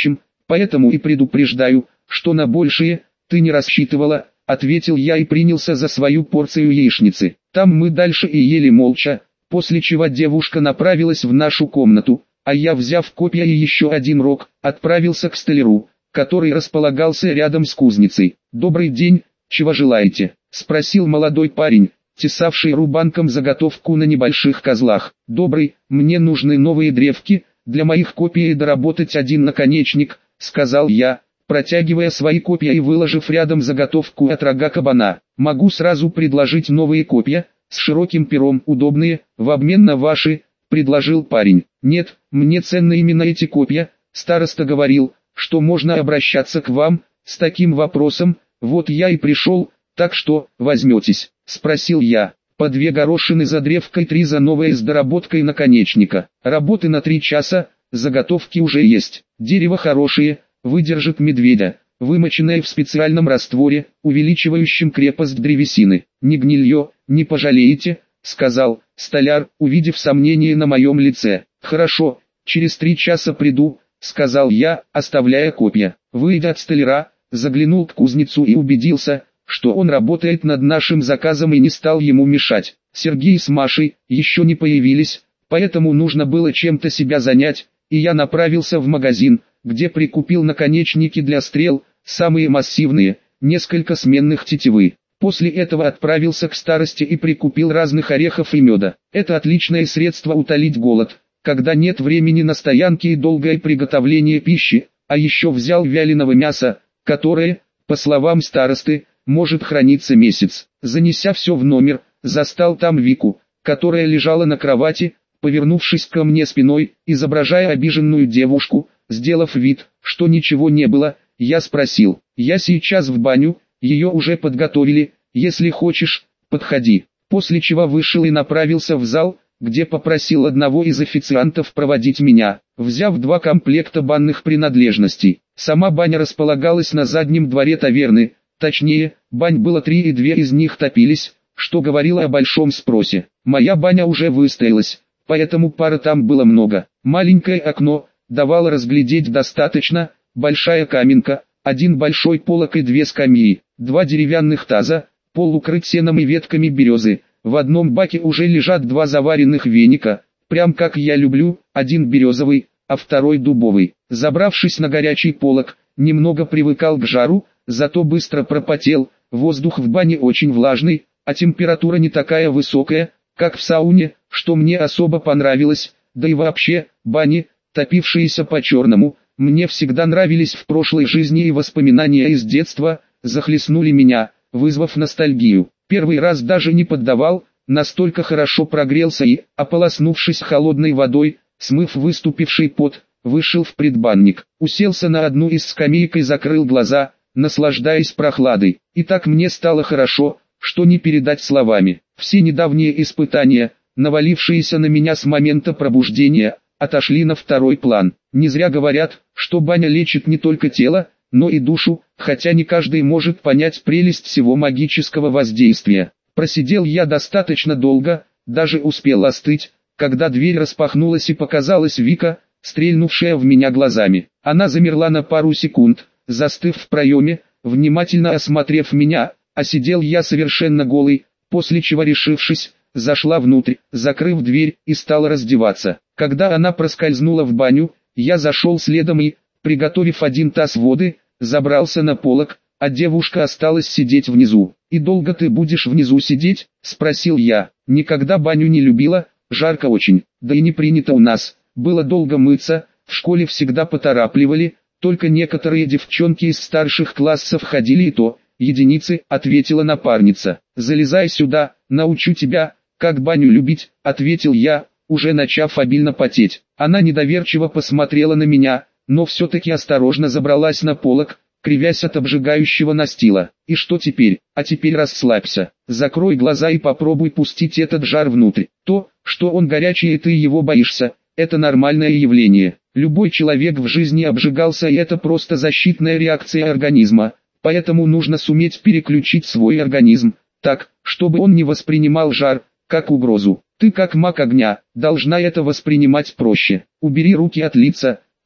Поэтому и предупреждаю, что на большее ты не рассчитывала, ответил я и принялся за свою порцию яичницы. Там мы дальше и ели молча, после чего девушка направилась в нашу комнату, а я, взяв копья и еще один рог, отправился к столяру, который располагался рядом с кузницей. «Добрый день, чего желаете?» – спросил молодой парень, тесавший рубанком заготовку на небольших козлах. «Добрый, мне нужны новые древки, для моих копий и доработать один наконечник», – сказал я, протягивая свои копья и выложив рядом заготовку от рога кабана. «Могу сразу предложить новые копья, с широким пером, удобные, в обмен на ваши», – предложил парень. «Нет, мне ценны именно эти копья, староста говорил, что можно обращаться к вам с таким вопросом, вот я и пришел, так что, возьметесь?» – спросил я. «По 2 горошины за древко и 3 за новое с доработкой наконечника. Работы на 3 часа, заготовки уже есть. Дерево хорошее, выдержит медведя, вымоченное в специальном растворе, увеличивающем крепость древесины. Не гнилье, не пожалеете», – сказал столяр, увидев сомнение на моем лице. «Хорошо, через 3 часа приду», – сказал я, оставляя копья. Выйдя от столяра, заглянул к кузнецу и убедился, что он работает над нашим заказом, и не стал ему мешать. Сергей с Машей еще не появились, поэтому нужно было чем-то себя занять, и я направился в магазин, где прикупил наконечники для стрел, самые массивные, несколько сменных тетивы. После этого отправился к старости и прикупил разных орехов и меда. Это отличное средство утолить голод, когда нет времени на стоянки и долгое приготовление пищи, а еще взял вяленого мяса, которое, по словам старосты, может храниться месяц. Занеся все в номер, застал там Вику, которая лежала на кровати, повернувшись ко мне спиной, изображая обиженную девушку. Сделав вид, что ничего не было, я спросил: «Я сейчас в баню, ее уже подготовили, если хочешь, подходи». После чего вышел и направился в зал, где попросил одного из официантов проводить меня, взяв 2 комплекта банных принадлежностей. Сама баня располагалась на заднем дворе таверны, точнее, бань было 3 и 2 из них топились, что говорило о большом спросе. Моя баня уже выстоялась, поэтому пара там было много. Маленькое окно давало разглядеть достаточно, большая каменка, 1 большой полок и 2 скамьи, 2 деревянных таза, пол укрыт сеном и ветками березы. В одном баке уже лежат 2 заваренных веника, прям как я люблю, 1 березовый, а 2 дубовый. Забравшись на горячий полок, немного привыкал к жару, зато быстро пропотел. Воздух в бане очень влажный, а температура не такая высокая, как в сауне, что мне особо понравилось. Да и вообще, бани, топившиеся по-черному, мне всегда нравились в прошлой жизни, и воспоминания из детства захлестнули меня, вызвав ностальгию. Первый раз даже не поддавал, настолько хорошо прогрелся и, ополоснувшись холодной водой, смыв выступивший пот, вышел в предбанник, уселся на одну из скамеек и закрыл глаза, наслаждаясь прохладой. И так мне стало хорошо, что не передать словами. Все недавние испытания, навалившиеся на меня с момента пробуждения, отошли на второй план. Не зря говорят, что баня лечит не только тело, но и душу, хотя не каждый может понять прелесть всего магического воздействия. Просидел я достаточно долго, даже успел остыть, когда дверь распахнулась и показалась Вика, стрельнувшая в меня глазами. Она замерла на пару секунд, застыв в проеме, внимательно осмотрев меня, а сидел я совершенно голый, после чего, решившись, зашла внутрь, закрыв дверь, и стала раздеваться. Когда она проскользнула в баню, я зашел следом и, приготовив 1 таз воды, забрался на полок, а девушка осталась сидеть внизу. «И долго ты будешь внизу сидеть?» – спросил я. «Никогда баню не любила, жарко очень, да и не принято у нас, было долго мыться, в школе всегда поторапливали, только некоторые девчонки из старших классов ходили, и то, единицы», – ответила напарница. «Залезай сюда, научу тебя, как баню любить», – ответил я, уже начав обильно потеть. Она недоверчиво посмотрела на меня, но все-таки осторожно забралась на полок, кривясь от обжигающего настила. «И что теперь? А теперь расслабься, закрой глаза и попробуй пустить этот жар внутрь. То, что он горячий и ты его боишься, это нормальное явление. Любой человек в жизни обжигался, и это просто защитная реакция организма, поэтому нужно суметь переключить свой организм, так, чтобы он не воспринимал жар, как угрозу. Ты как маг огня, должна это воспринимать проще. Убери руки от лица,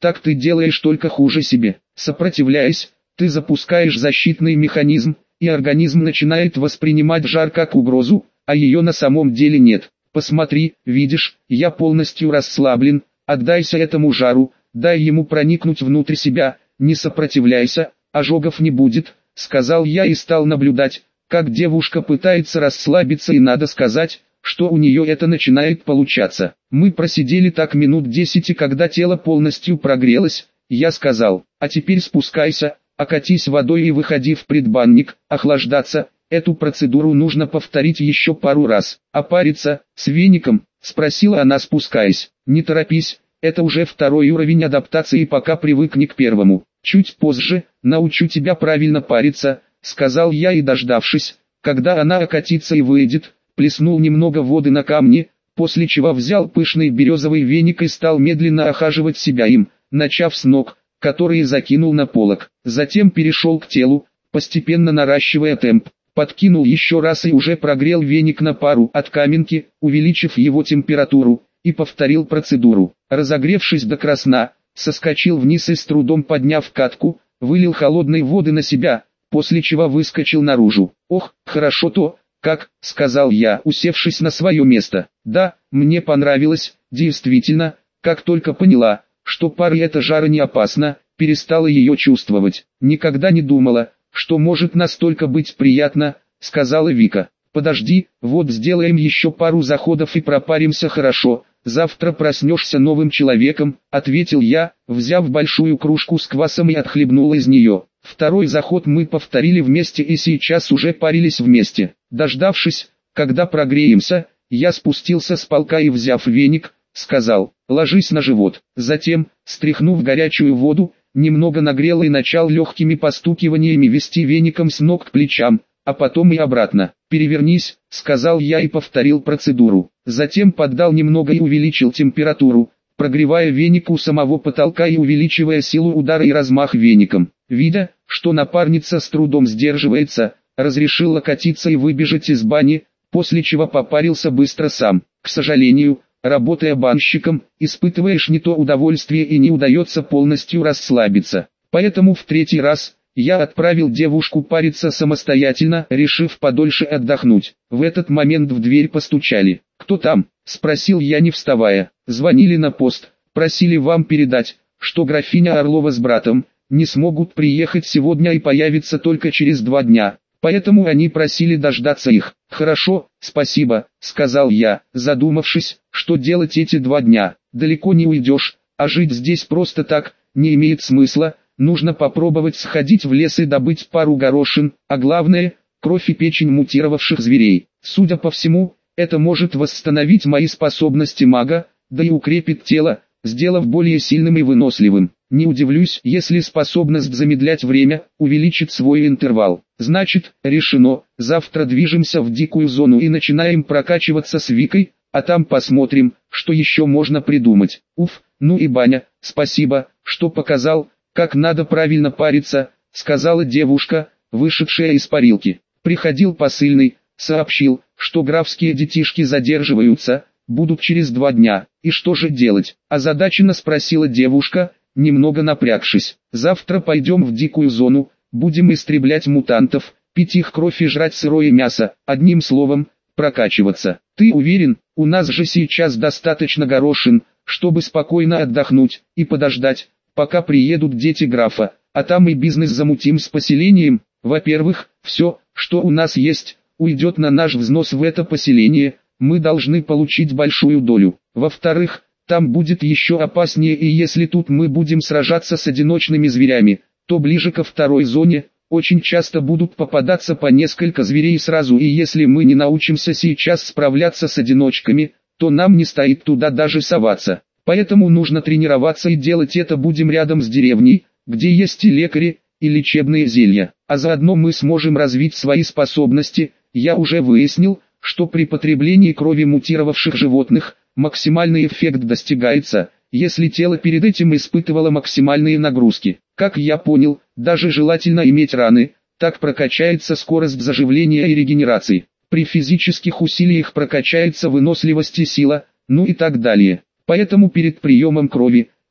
Так ты делаешь только хуже себе. Сопротивляясь, ты запускаешь защитный механизм, и организм начинает воспринимать жар как угрозу, а ее на самом деле нет. Посмотри, видишь, я полностью расслаблен, отдайся этому жару, дай ему проникнуть внутрь себя, не сопротивляйся, ожогов не будет, сказал я и стал наблюдать, как девушка пытается расслабиться, и надо сказать, что у нее это начинает получаться. Мы просидели так минут 10, и когда тело полностью прогрелось, я сказал: а теперь спускайся, окатись водой и выходи в предбанник, охлаждаться. Эту процедуру нужно повторить еще пару раз. А париться с веником? Спросила она, спускаясь. Не торопись, это уже второй уровень адаптации, пока привыкни к первому. Чуть позже, научу тебя правильно париться, сказал я, и дождавшись, когда она окатится и выйдет, плеснул немного воды на камни, после чего взял пышный березовый веник и стал медленно охаживать себя им, начав с ног, которые закинул на полок. Затем перешел к телу, постепенно наращивая темп. Подкинул еще раз и уже прогрел веник на пару от каменки, увеличив его температуру, и повторил процедуру. Разогревшись до красна, соскочил вниз и с трудом подняв катку, вылил холодной воды на себя, после чего выскочил наружу. «Ох, хорошо то, как», — сказал я, усевшись на свое место. «Да, мне понравилось, действительно, как только поняла, что пар и это жара не опасно, перестала ее чувствовать. Никогда не думала, что может настолько быть приятно», — сказала Вика. «Подожди, вот сделаем еще пару заходов и пропаримся хорошо, завтра проснешься новым человеком», — ответил я, взяв большую кружку с квасом и отхлебнул из нее. Второй заход мы повторили вместе и сейчас уже парились вместе. Дождавшись, когда прогреемся, я спустился с полка и, взяв веник, сказал: «Ложись на живот». Затем, стряхнув горячую воду, немного нагрел и начал легкими постукиваниями вести веником с ног к плечам, а потом и обратно. «Перевернись», — сказал я и повторил процедуру. Затем поддал немного и увеличил температуру, прогревая веник у самого потолка и увеличивая силу удара и размах веником. Видя, что напарница с трудом сдерживается, разрешил окатиться и выбежать из бани, после чего попарился быстро сам. К сожалению, работая банщиком, испытываешь не то удовольствие и не удается полностью расслабиться. Поэтому в третий раз я отправил девушку париться самостоятельно, решив подольше отдохнуть. В этот момент в дверь постучали. «Кто там?» — спросил я, не вставая. «Звонили на пост, просили вам передать, что графиня Орлова с братом не смогут приехать сегодня и появиться только через 2 дня. Поэтому они просили дождаться их». «Хорошо, спасибо», — сказал я, задумавшись, что делать эти 2 дня. «Далеко не уйдешь, а жить здесь просто так не имеет смысла. Нужно попробовать сходить в лес и добыть пару горошин, а главное, кровь и печень мутировавших зверей. Судя по всему, это может восстановить мои способности мага, да и укрепит тело, сделав более сильным и выносливым. Не удивлюсь, если способность замедлять время увеличит свой интервал. Значит, решено, завтра движемся в дикую зону и начинаем прокачиваться с Викой, а там посмотрим, что еще можно придумать. Уф, ну и баня, спасибо, что показал, как надо правильно париться», — сказала девушка, вышедшая из парилки. «Приходил посыльный, сообщил, что графские детишки задерживаются, будут через 2 дня. И что же делать?» — озадаченно спросила девушка, немного напрягшись. «Завтра пойдем в дикую зону, будем истреблять мутантов, пить их кровь и жрать сырое мясо, одним словом, прокачиваться. Ты уверен, у нас же сейчас достаточно горошин, чтобы спокойно отдохнуть и подождать, пока приедут дети графа, а там и бизнес замутим с поселением? Во-первых, все, что у нас есть, уйдет на наш взнос в это поселение, мы должны получить большую долю. Во-вторых, там будет еще опаснее, и если тут мы будем сражаться с одиночными зверями, то ближе ко второй зоне очень часто будут попадаться по несколько зверей сразу, и если мы не научимся сейчас справляться с одиночками, то нам не стоит туда даже соваться. Поэтому нужно тренироваться, и делать это будем рядом с деревней, где есть и лекари, и лечебные зелья. А заодно мы сможем развить свои способности. Я уже выяснил, что при потреблении крови мутировавших животных, максимальный эффект достигается, если тело перед этим испытывало максимальные нагрузки. Как я понял, даже желательно иметь раны, так прокачается скорость заживления и регенерации. При физических усилиях прокачается выносливость и сила, ну и так далее. Поэтому перед приемом крови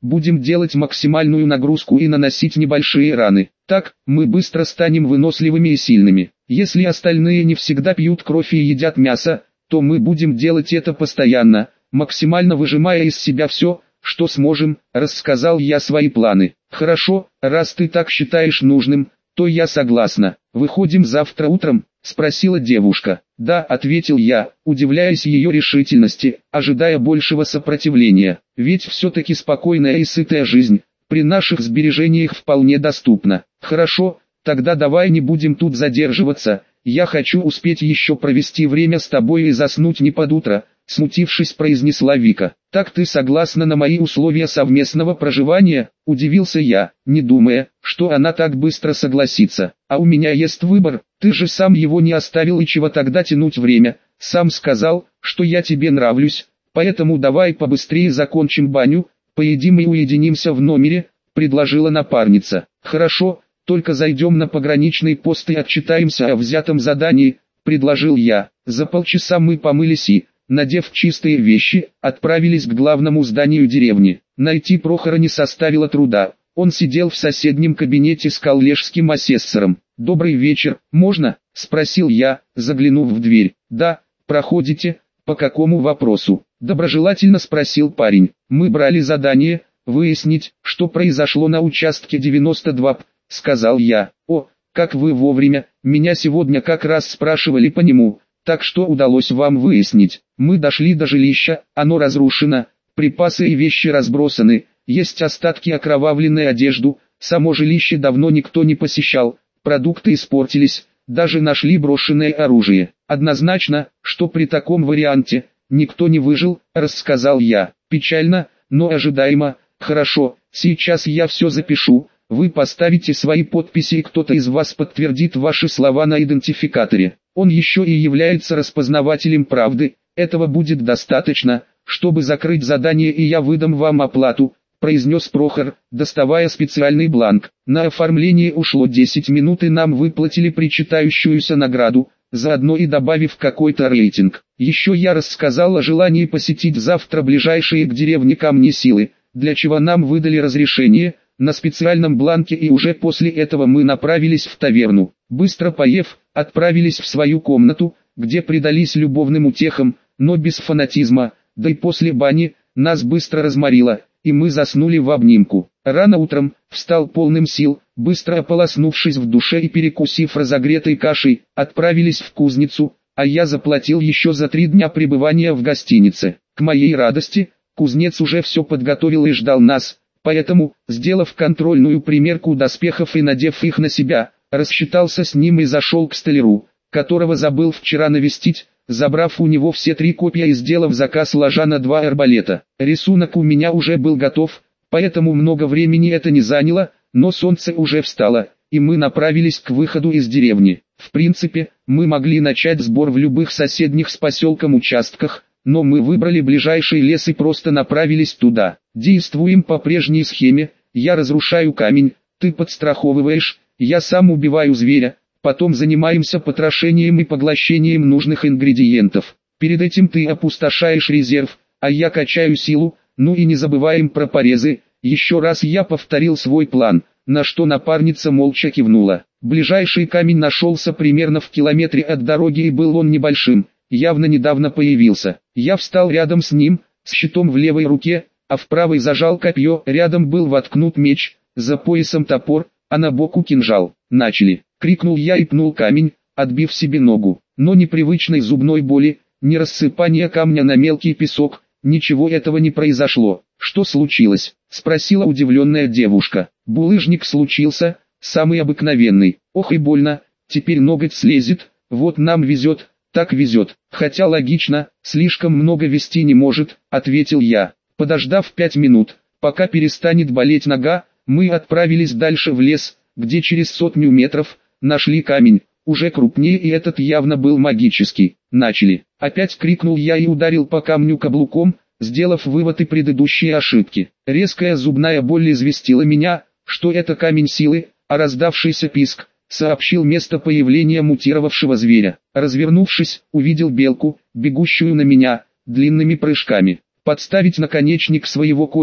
будем делать максимальную нагрузку и наносить небольшие раны. Так, мы быстро станем выносливыми и сильными. Если остальные не всегда пьют кровь и едят мясо, то мы будем делать это постоянно, максимально выжимая из себя все, что сможем. Рассказал я свои планы. Хорошо, раз ты так считаешь нужным, то я согласна. Выходим завтра утром? Спросила девушка. Да, ответил я, удивляясь ее решительности, ожидая большего сопротивления. Ведь все-таки спокойная и сытая жизнь при наших сбережениях вполне доступна. Хорошо, тогда давай не будем тут задерживаться. Я хочу успеть еще провести время с тобой и заснуть не под утро, смутившись, произнесла Вика. Так ты согласна на мои условия совместного проживания? Удивился я, не думая, что она так быстро согласится. А у меня есть выбор, ты же сам его не оставил, и чего тогда тянуть время? Сам сказал, что я тебе нравлюсь, поэтому давай побыстрее закончим баню, поедим и уединимся в номере, предложила напарница. Хорошо, только зайдем на пограничный пост и отчитаемся о взятом задании, предложил я. За полчаса мы помылись и, надев чистые вещи, отправились к главному зданию деревни. Найти Прохора не составило труда. Он сидел в соседнем кабинете с коллежским асессором. «Добрый вечер, можно?» – спросил я, заглянув в дверь. «Да, проходите. По какому вопросу?» – доброжелательно спросил парень. «Мы брали задание выяснить, что произошло на участке 92, сказал я. «О, как вы вовремя, меня сегодня как раз спрашивали по нему. Так что удалось вам выяснить?» «Мы дошли до жилища, оно разрушено, припасы и вещи разбросаны, есть остатки окровавленной одежды, само жилище давно никто не посещал, продукты испортились, даже нашли брошенное оружие. Однозначно, что при таком варианте никто не выжил», рассказал я. «Печально, но ожидаемо. Хорошо, сейчас я все запишу, вы поставите свои подписи и кто-то из вас подтвердит ваши слова на идентификаторе. Он еще и является распознавателем правды, этого будет достаточно, чтобы закрыть задание, и я выдам вам оплату», произнес Прохор, доставая специальный бланк. На оформление ушло 10 минут, и нам выплатили причитающуюся награду, заодно и добавив какой-то рейтинг. Еще я рассказал о желании посетить завтра ближайшие к деревне камни силы, для чего нам выдали разрешение на специальном бланке, и уже после этого мы направились в таверну. Быстро поев, отправились в свою комнату, где предались любовным утехам, но без фанатизма, да и после бани нас быстро разморило, и мы заснули в обнимку. Рано утром встал полным сил, быстро ополоснувшись в душе и перекусив разогретой кашей, отправились в кузницу, а я заплатил еще за 3 дня пребывания в гостинице. К моей радости, кузнец уже все подготовил и ждал нас, поэтому, сделав контрольную примерку доспехов и надев их на себя, рассчитался с ним и зашел к столяру, которого забыл вчера навестить, забрав у него все 3 копья и сделав заказ ложа на 2 арбалета. Рисунок у меня уже был готов, поэтому много времени это не заняло, но солнце уже встало, и мы направились к выходу из деревни. В принципе, мы могли начать сбор в любых соседних с поселком участках, но мы выбрали ближайший лес и просто направились туда. Действуем по прежней схеме: я разрушаю камень, ты подстраховываешь, я сам убиваю зверя, потом занимаемся потрошением и поглощением нужных ингредиентов. Перед этим ты опустошаешь резерв, а я качаю силу, ну и не забываем про порезы. Еще раз я повторил свой план, на что напарница молча кивнула. Ближайший камень нашелся примерно в километре от дороги, и был он небольшим, явно недавно появился. Я встал рядом с ним, с щитом в левой руке, а в правой зажал копье. Рядом был воткнут меч, за поясом топор, а на боку кинжал. «Начали!» — крикнул я и пнул камень, отбив себе ногу. Но ни привычной зубной боли, ни рассыпания камня на мелкий песок, ничего этого не произошло. «Что случилось?» — спросила удивленная девушка. «Булыжник случился, самый обыкновенный. Ох и больно, теперь ноготь слезет, вот нам везет, так везет. Хотя логично, слишком много вести не может», — ответил я. Подождав 5 минут, пока перестанет болеть нога, мы отправились дальше в лес, где через 100 метров нашли камень, уже крупнее, и этот явно был магический. «Начали!» — опять крикнул я и ударил по камню каблуком, сделав вывод и предыдущие ошибки. Резкая зубная боль известила меня, что это камень силы, а раздавшийся писк сообщил место появления мутировавшего зверя. Развернувшись, увидел белку, бегущую на меня, длинными прыжками. Подставить наконечник своего копья,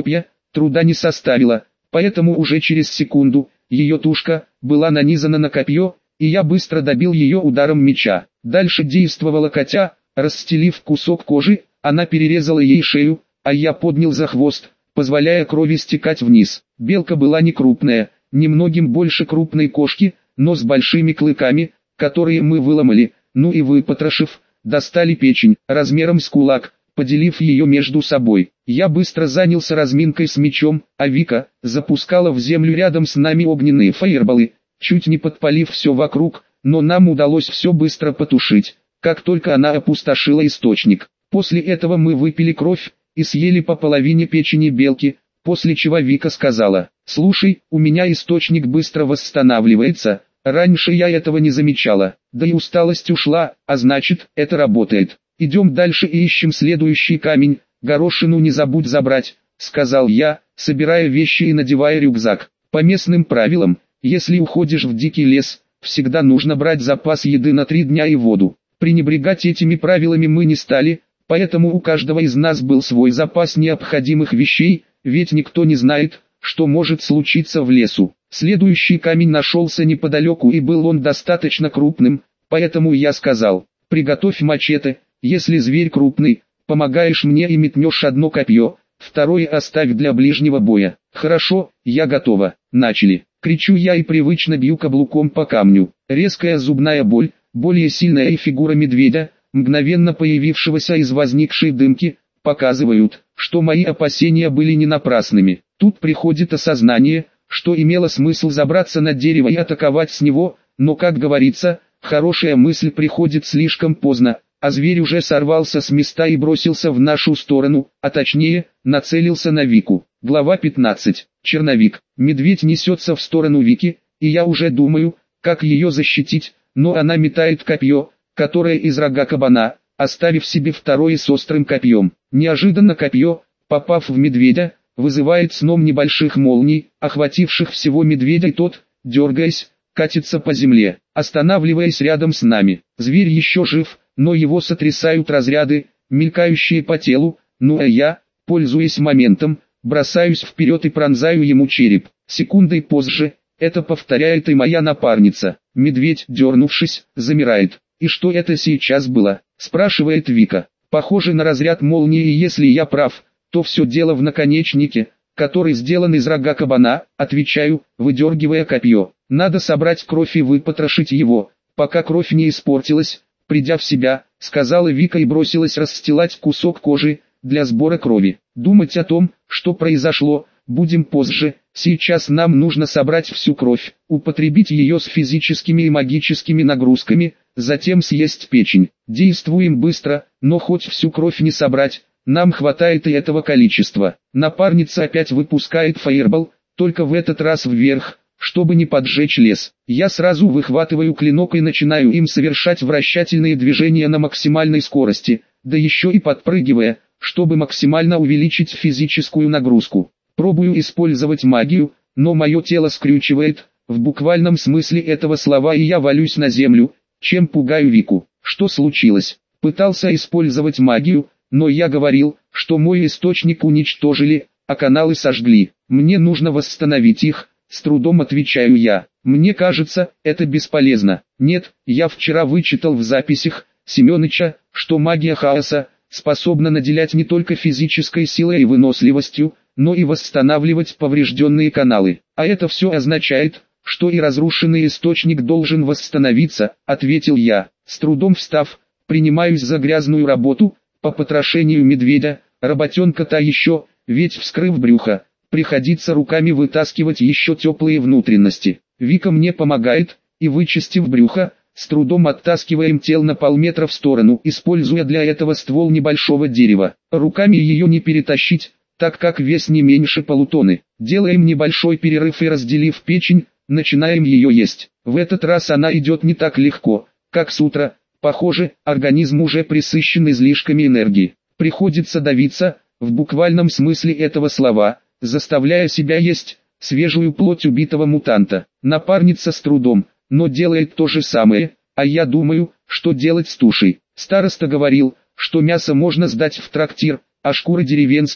труда не составило, поэтому уже через секунду, ее тушка была нанизана на копье, и я быстро добил ее ударом меча. Дальше действовала Катя, расстелив кусок кожи, она перерезала ей шею, а я поднял за хвост, позволяя крови стекать вниз. Белка была не крупная, немногим больше крупной кошки, но с большими клыками, которые мы выломали, ну и выпотрошив, достали печень, размером с кулак, поделив ее между собой. Я быстро занялся разминкой с мечом, а Вика запускала в землю рядом с нами огненные фаерболы, чуть не подпалив все вокруг, но нам удалось все быстро потушить, как только она опустошила источник. После этого мы выпили кровь и съели по половине печени белки, после чего Вика сказала: «Слушай, у меня источник быстро восстанавливается, раньше я этого не замечала, да и усталость ушла, а значит, это работает. Идем дальше и ищем следующий камень, горошину не забудь забрать», — сказал я, собирая вещи и надевая рюкзак. По местным правилам, если уходишь в дикий лес, всегда нужно брать запас еды на 3 дня и воду. Пренебрегать этими правилами мы не стали, поэтому у каждого из нас был свой запас необходимых вещей, ведь никто не знает, что может случиться в лесу. Следующий камень нашелся неподалеку, и был он достаточно крупным, поэтому я сказал: «Приготовь мачете, если зверь крупный, помогаешь мне и метнешь одно копье, второе оставь для ближнего боя». «Хорошо, я готова, начали». Кричу я и привычно бью каблуком по камню. Резкая зубная боль, более сильная и фигура медведя, мгновенно появившегося из возникшей дымки, показывают, что мои опасения были не напрасными. Тут приходит осознание, что имело смысл забраться на дерево и атаковать с него, но, как говорится, хорошая мысль приходит слишком поздно, а зверь уже сорвался с места и бросился в нашу сторону, а точнее, нацелился на Вику. Глава 15. Черновик. Медведь несется в сторону Вики, и я уже думаю, как ее защитить, но она метает копье, которое из рога кабана, оставив себе второе с острым копьем. Неожиданно копье, попав в медведя, вызывает сном небольших молний, охвативших всего медведя, и тот, дергаясь, катится по земле, останавливаясь рядом с нами. Зверь еще жив, но его сотрясают разряды, мелькающие по телу, ну а я, пользуясь моментом, бросаюсь вперед и пронзаю ему череп. Секундой позже, это повторяет и моя напарница. Медведь, дернувшись, замирает. «И что это сейчас было?» – спрашивает Вика. «Похоже на разряд молнии, и если я прав, то все дело в наконечнике, который сделан из рога кабана», – отвечаю, выдергивая копье. «Надо собрать кровь и выпотрошить его, пока кровь не испортилась», – придя в себя, сказала Вика и бросилась расстилать кусок кожи для сбора крови. «Думать о том, что произошло, будем позже, сейчас нам нужно собрать всю кровь, употребить ее с физическими и магическими нагрузками, затем съесть печень. Действуем быстро, но хоть всю кровь не собрать, нам хватает и этого количества». Напарница опять выпускает фаербол, только в этот раз вверх, чтобы не поджечь лес. Я сразу выхватываю клинок и начинаю им совершать вращательные движения на максимальной скорости, да еще и подпрыгивая, чтобы максимально увеличить физическую нагрузку. Пробую использовать магию, но мое тело скрючивает, в буквальном смысле этого слова, и я валюсь на землю, чем пугаю Вику. «Что случилось?» Пытался использовать магию, но я говорил, что мой источник уничтожили, а каналы сожгли. Мне нужно восстановить их, с трудом отвечаю я. Мне кажется, это бесполезно. Нет, я вчера вычитал в записях Семёныча, что магия хаоса способна наделять не только физической силой и выносливостью, но и восстанавливать поврежденные каналы. А это все означает, что и разрушенный источник должен восстановиться, ответил я. С трудом встав, принимаюсь за грязную работу, по потрошению медведя, работенка та еще, ведь вскрыв брюхо, приходится руками вытаскивать еще теплые внутренности. Вика мне помогает, и вычистив брюхо, с трудом оттаскиваем тел на полметра в сторону, используя для этого ствол небольшого дерева. Руками ее не перетащить, так как вес не меньше полутонны. Делаем небольшой перерыв и, разделив печень, начинаем ее есть. В этот раз она идет не так легко, как с утра. Похоже, организм уже пресыщен излишками энергии. Приходится давиться, в буквальном смысле этого слова, заставляя себя есть свежую плоть убитого мутанта. Напарница с трудом, но делает то же самое, а я думаю, что делать с тушей. Староста говорил, что мясо можно сдать в трактир, а шкуры деревенским,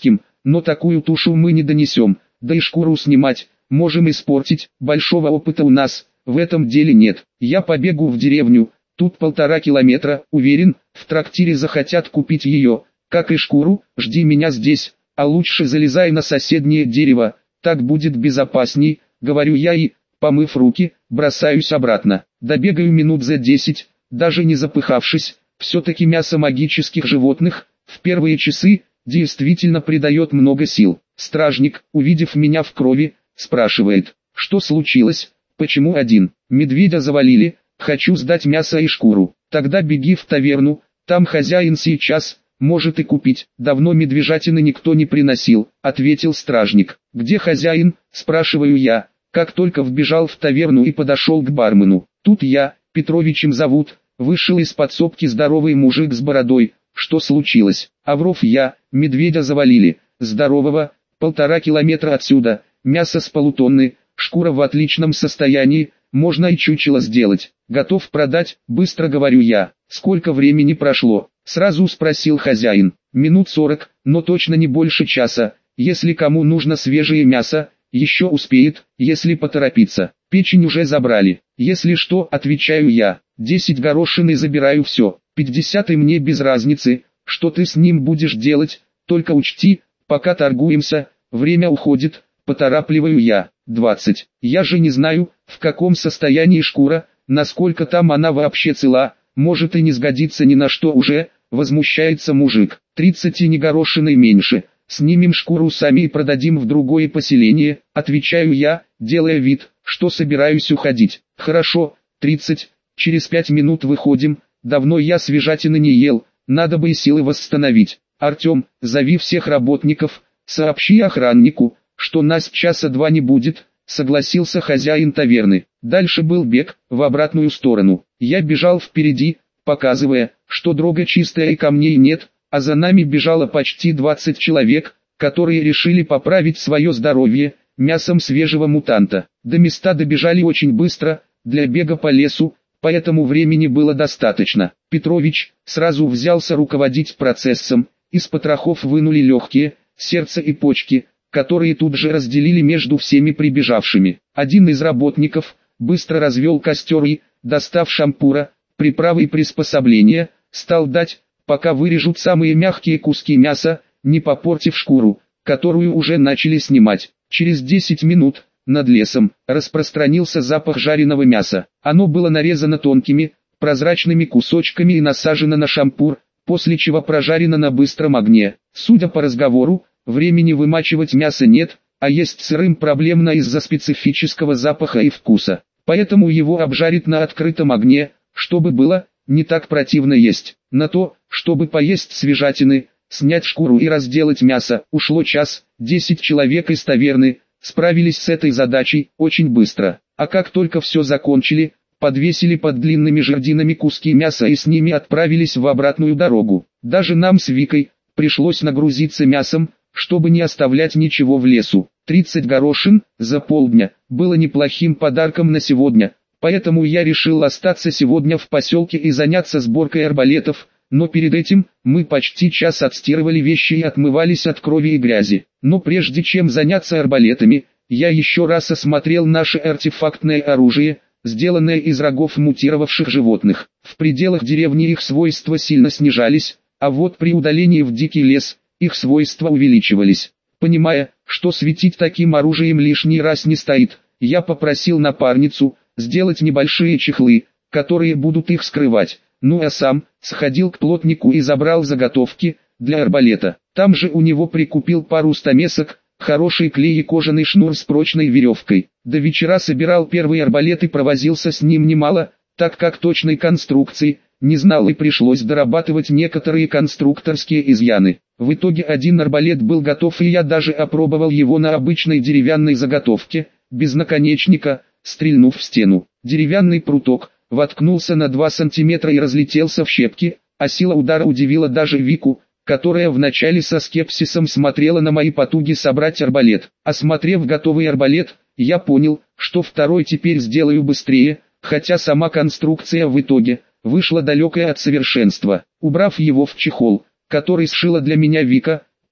но такую тушу мы не донесем, да и шкуру снимать, можем испортить, большого опыта у нас в этом деле нет. Я побегу в деревню, тут 1,5 километра, уверен, в трактире захотят купить ее, как и шкуру, жди меня здесь, а лучше залезай на соседнее дерево, так будет безопасней, говорю я и, помыв руки, бросаюсь обратно. Добегаю минут за 10, даже не запыхавшись, все-таки мясо магических животных, в первые часы, действительно придает много сил. Стражник, увидев меня в крови, спрашивает, что случилось, почему один, медведя завалили, хочу сдать мясо и шкуру, тогда беги в таверну, там хозяин сейчас, может и купить, давно медвежатины никто не приносил, ответил стражник. Где хозяин, спрашиваю я, как только вбежал в таверну и подошел к бармену. Тут я, Петровичем зовут, вышел из подсобки здоровый мужик с бородой. Что случилось? Авров я, медведя завалили, здорового, 1,5 километра отсюда, мясо с полутонны, шкура в отличном состоянии, можно и чучело сделать. Готов продать, быстро говорю я. Сколько времени прошло? Сразу спросил хозяин. Минут 40, но точно не больше часа. Если кому нужно свежее мясо, еще успеет, если поторопиться. Печень уже забрали. Если что, отвечаю я. 10 горошин и забираю все. 50 и мне без разницы, что ты с ним будешь делать, только учти, пока торгуемся, время уходит, поторапливаю я. 20. Я же не знаю, в каком состоянии шкура, насколько там она вообще цела, может и не сгодится ни на что уже, возмущается мужик. 30 и ни горошиной меньше. Снимем шкуру сами и продадим в другое поселение, отвечаю я, делая вид, что собираюсь уходить. Хорошо, 30, через 5 минут выходим, давно я свежатины не ел, надо бы и силы восстановить. Артем, зови всех работников, сообщи охраннику, что нас часа 2 не будет, согласился хозяин таверны. Дальше был бег, в обратную сторону. Я бежал впереди, показывая, что дорога чистая и камней нет, а за нами бежало почти 20 человек, которые решили поправить свое здоровье, мясом свежего мутанта. До места добежали очень быстро, для бега по лесу, поэтому времени было достаточно. Петрович сразу взялся руководить процессом, из потрохов вынули легкие, сердце и почки, которые тут же разделили между всеми прибежавшими. Один из работников быстро развел костер и, достав шампура, приправы и приспособления, стал дать, пока вырежут самые мягкие куски мяса, не попортив шкуру, которую уже начали снимать. Через 10 минут, над лесом, распространился запах жареного мяса. Оно было нарезано тонкими, прозрачными кусочками и насажено на шампур, после чего прожарено на быстром огне. Судя по разговору, времени вымачивать мясо нет, а есть сырым проблемно из-за специфического запаха и вкуса. Поэтому его обжарят на открытом огне, чтобы было не так противно есть. На то, чтобы поесть свежатины, снять шкуру и разделать мясо, ушло час. 10 человек из таверны справились с этой задачей очень быстро. А как только все закончили, подвесили под длинными жердинами куски мяса и с ними отправились в обратную дорогу. Даже нам с Викой пришлось нагрузиться мясом, чтобы не оставлять ничего в лесу. 30 горошин за полдня было неплохим подарком на сегодня, поэтому я решил остаться сегодня в поселке и заняться сборкой арбалетов, но перед этим мы почти час отстирывали вещи и отмывались от крови и грязи. Но прежде чем заняться арбалетами, я еще раз осмотрел наше артефактное оружие, сделанное из рогов мутировавших животных. В пределах деревни их свойства сильно снижались, а вот при удалении в дикий лес, их свойства увеличивались. Понимая, что светить таким оружием лишний раз не стоит, я попросил напарницу сделать небольшие чехлы, которые будут их скрывать. Ну а сам сходил к плотнику и забрал заготовки для арбалета. Там же у него прикупил пару стамесок, хороший клей и кожаный шнур с прочной веревкой. До вечера собирал первый арбалет и провозился с ним немало, так как точной конструкции не знал и пришлось дорабатывать некоторые конструкторские изъяны. В итоге один арбалет был готов и я даже опробовал его на обычной деревянной заготовке, без наконечника, стрельнув в стену. Деревянный пруток воткнулся на 2 сантиметра и разлетелся в щепки, а сила удара удивила даже Вику, которая вначале со скепсисом смотрела на мои потуги собрать арбалет. Осмотрев готовый арбалет, я понял, что второй теперь сделаю быстрее, хотя сама конструкция в итоге вышла далекая от совершенства. Убрав его в чехол, который сшила для меня Вика,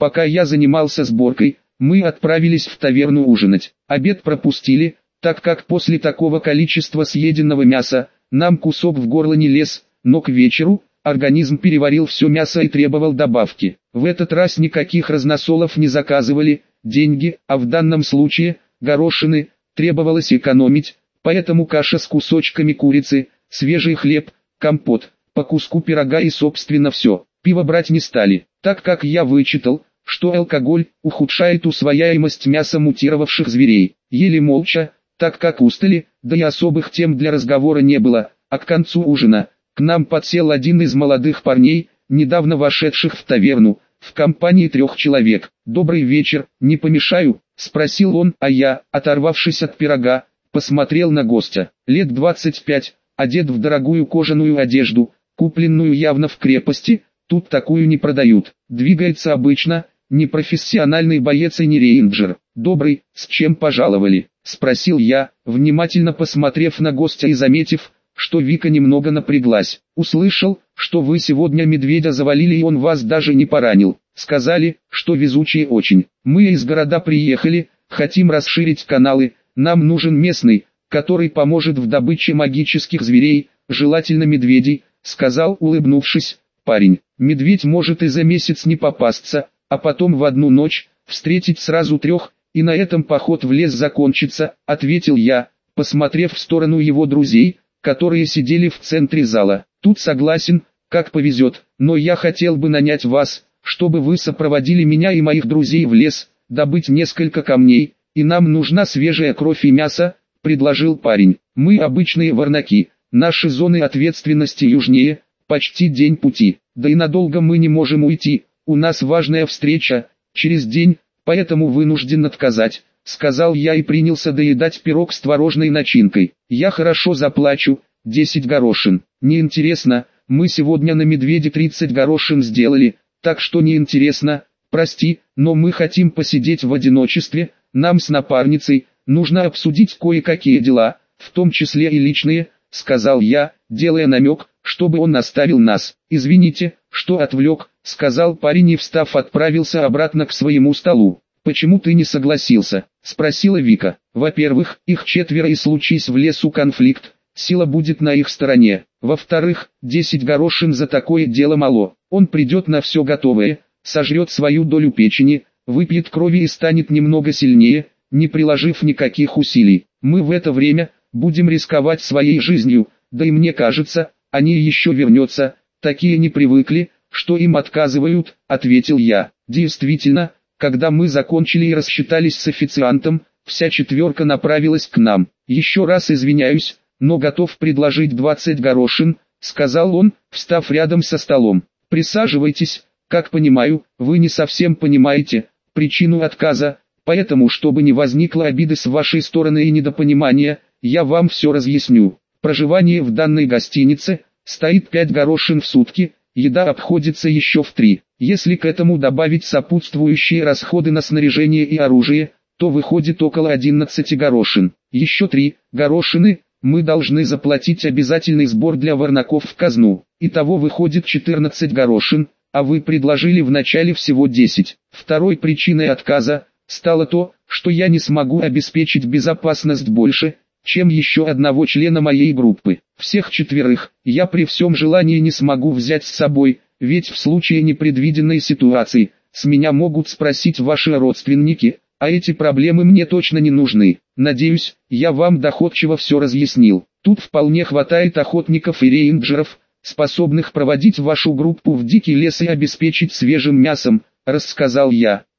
Пока я занимался сборкой, мы отправились в таверну ужинать. Обед пропустили, так как после такого количества съеденного мяса, нам кусок в горло не лез, но к вечеру, организм переварил все мясо и требовал добавки. В этот раз никаких разносолов не заказывали, деньги, а в данном случае, горошины, требовалось экономить, поэтому каша с кусочками курицы, свежий хлеб, компот, по куску пирога и собственно все. Пиво брать не стали, так как я вычитал, что алкоголь ухудшает усвояемость мяса мутировавших зверей. Ели молча, так как устали, да и особых тем для разговора не было, а к концу ужина, к нам подсел один из молодых парней, недавно вошедших в таверну, в компании 3 человек. «Добрый вечер, не помешаю?» — спросил он, а я, оторвавшись от пирога, посмотрел на гостя. Лет 25, одет в дорогую кожаную одежду, купленную явно в крепости, тут такую не продают. Двигается обычно, не профессиональный боец и не рейнджер. «Добрый, с чем пожаловали?» — спросил я, внимательно посмотрев на гостя и заметив, что Вика немного напряглась. «Услышал, что вы сегодня медведя завалили и он вас даже не поранил. Сказали, что везучие очень. Мы из города приехали, хотим расширить каналы, нам нужен местный, который поможет в добыче магических зверей, желательно медведей», — сказал, улыбнувшись, парень. «Медведь может и за месяц не попасться, а потом в одну ночь встретить сразу 3, и на этом поход в лес закончится», — ответил я, посмотрев в сторону его друзей, которые сидели в центре зала. «Тут согласен, как повезет, но я хотел бы нанять вас, чтобы вы сопроводили меня и моих друзей в лес, добыть несколько камней, и нам нужна свежая кровь и мясо», — предложил парень. «Мы обычные варнаки, наши зоны ответственности южнее, почти день пути, да и надолго мы не можем уйти, у нас важная встреча, через день, поэтому вынужден отказать», — сказал я и принялся доедать пирог с творожной начинкой. «Я хорошо заплачу, 10 горошин. Неинтересно, мы сегодня на медведе 30 горошин сделали, так что неинтересно, прости, но мы хотим посидеть в одиночестве, нам с напарницей нужно обсудить кое-какие дела, в том числе и личные», — сказал я, делая намек, чтобы он оставил нас. «Извините, что отвлек», — сказал парень и, встав, отправился обратно к своему столу. «Почему ты не согласился?» — спросила Вика. «Во-первых, их 4 и случись в лесу конфликт, сила будет на их стороне. Во-вторых, 10 горошин за такое дело мало. Он придет на все готовое, сожрет свою долю печени, выпьет крови и станет немного сильнее, не приложив никаких усилий. Мы в это время будем рисковать своей жизнью, да и мне кажется, они еще вернутся, такие не привыкли, что им отказывают», — ответил я. Действительно, когда мы закончили и рассчитались с официантом, вся 4 направилась к нам. «Еще раз извиняюсь, но готов предложить 20 горошин», — сказал он, встав рядом со столом. «Присаживайтесь, как понимаю, вы не совсем понимаете причину отказа, поэтому, чтобы не возникло обиды с вашей стороны и недопонимания, я вам все разъясню. Проживание в данной гостинице стоит 5 горошин в сутки, еда обходится еще в 3. Если к этому добавить сопутствующие расходы на снаряжение и оружие, то выходит около 11 горошин. Еще 3 горошины мы должны заплатить обязательный сбор для варнаков в казну. Итого выходит 14 горошин, а вы предложили вначале всего 10. Второй причиной отказа стало то, что я не смогу обеспечить безопасность больше, чем еще одного члена моей группы. Всех 4 я при всем желании не смогу взять с собой, ведь в случае непредвиденной ситуации, с меня могут спросить ваши родственники, а эти проблемы мне точно не нужны. Надеюсь, я вам доходчиво все разъяснил. Тут вполне хватает охотников и рейнджеров, способных проводить вашу группу в дикий лес и обеспечить свежим мясом», — рассказал я.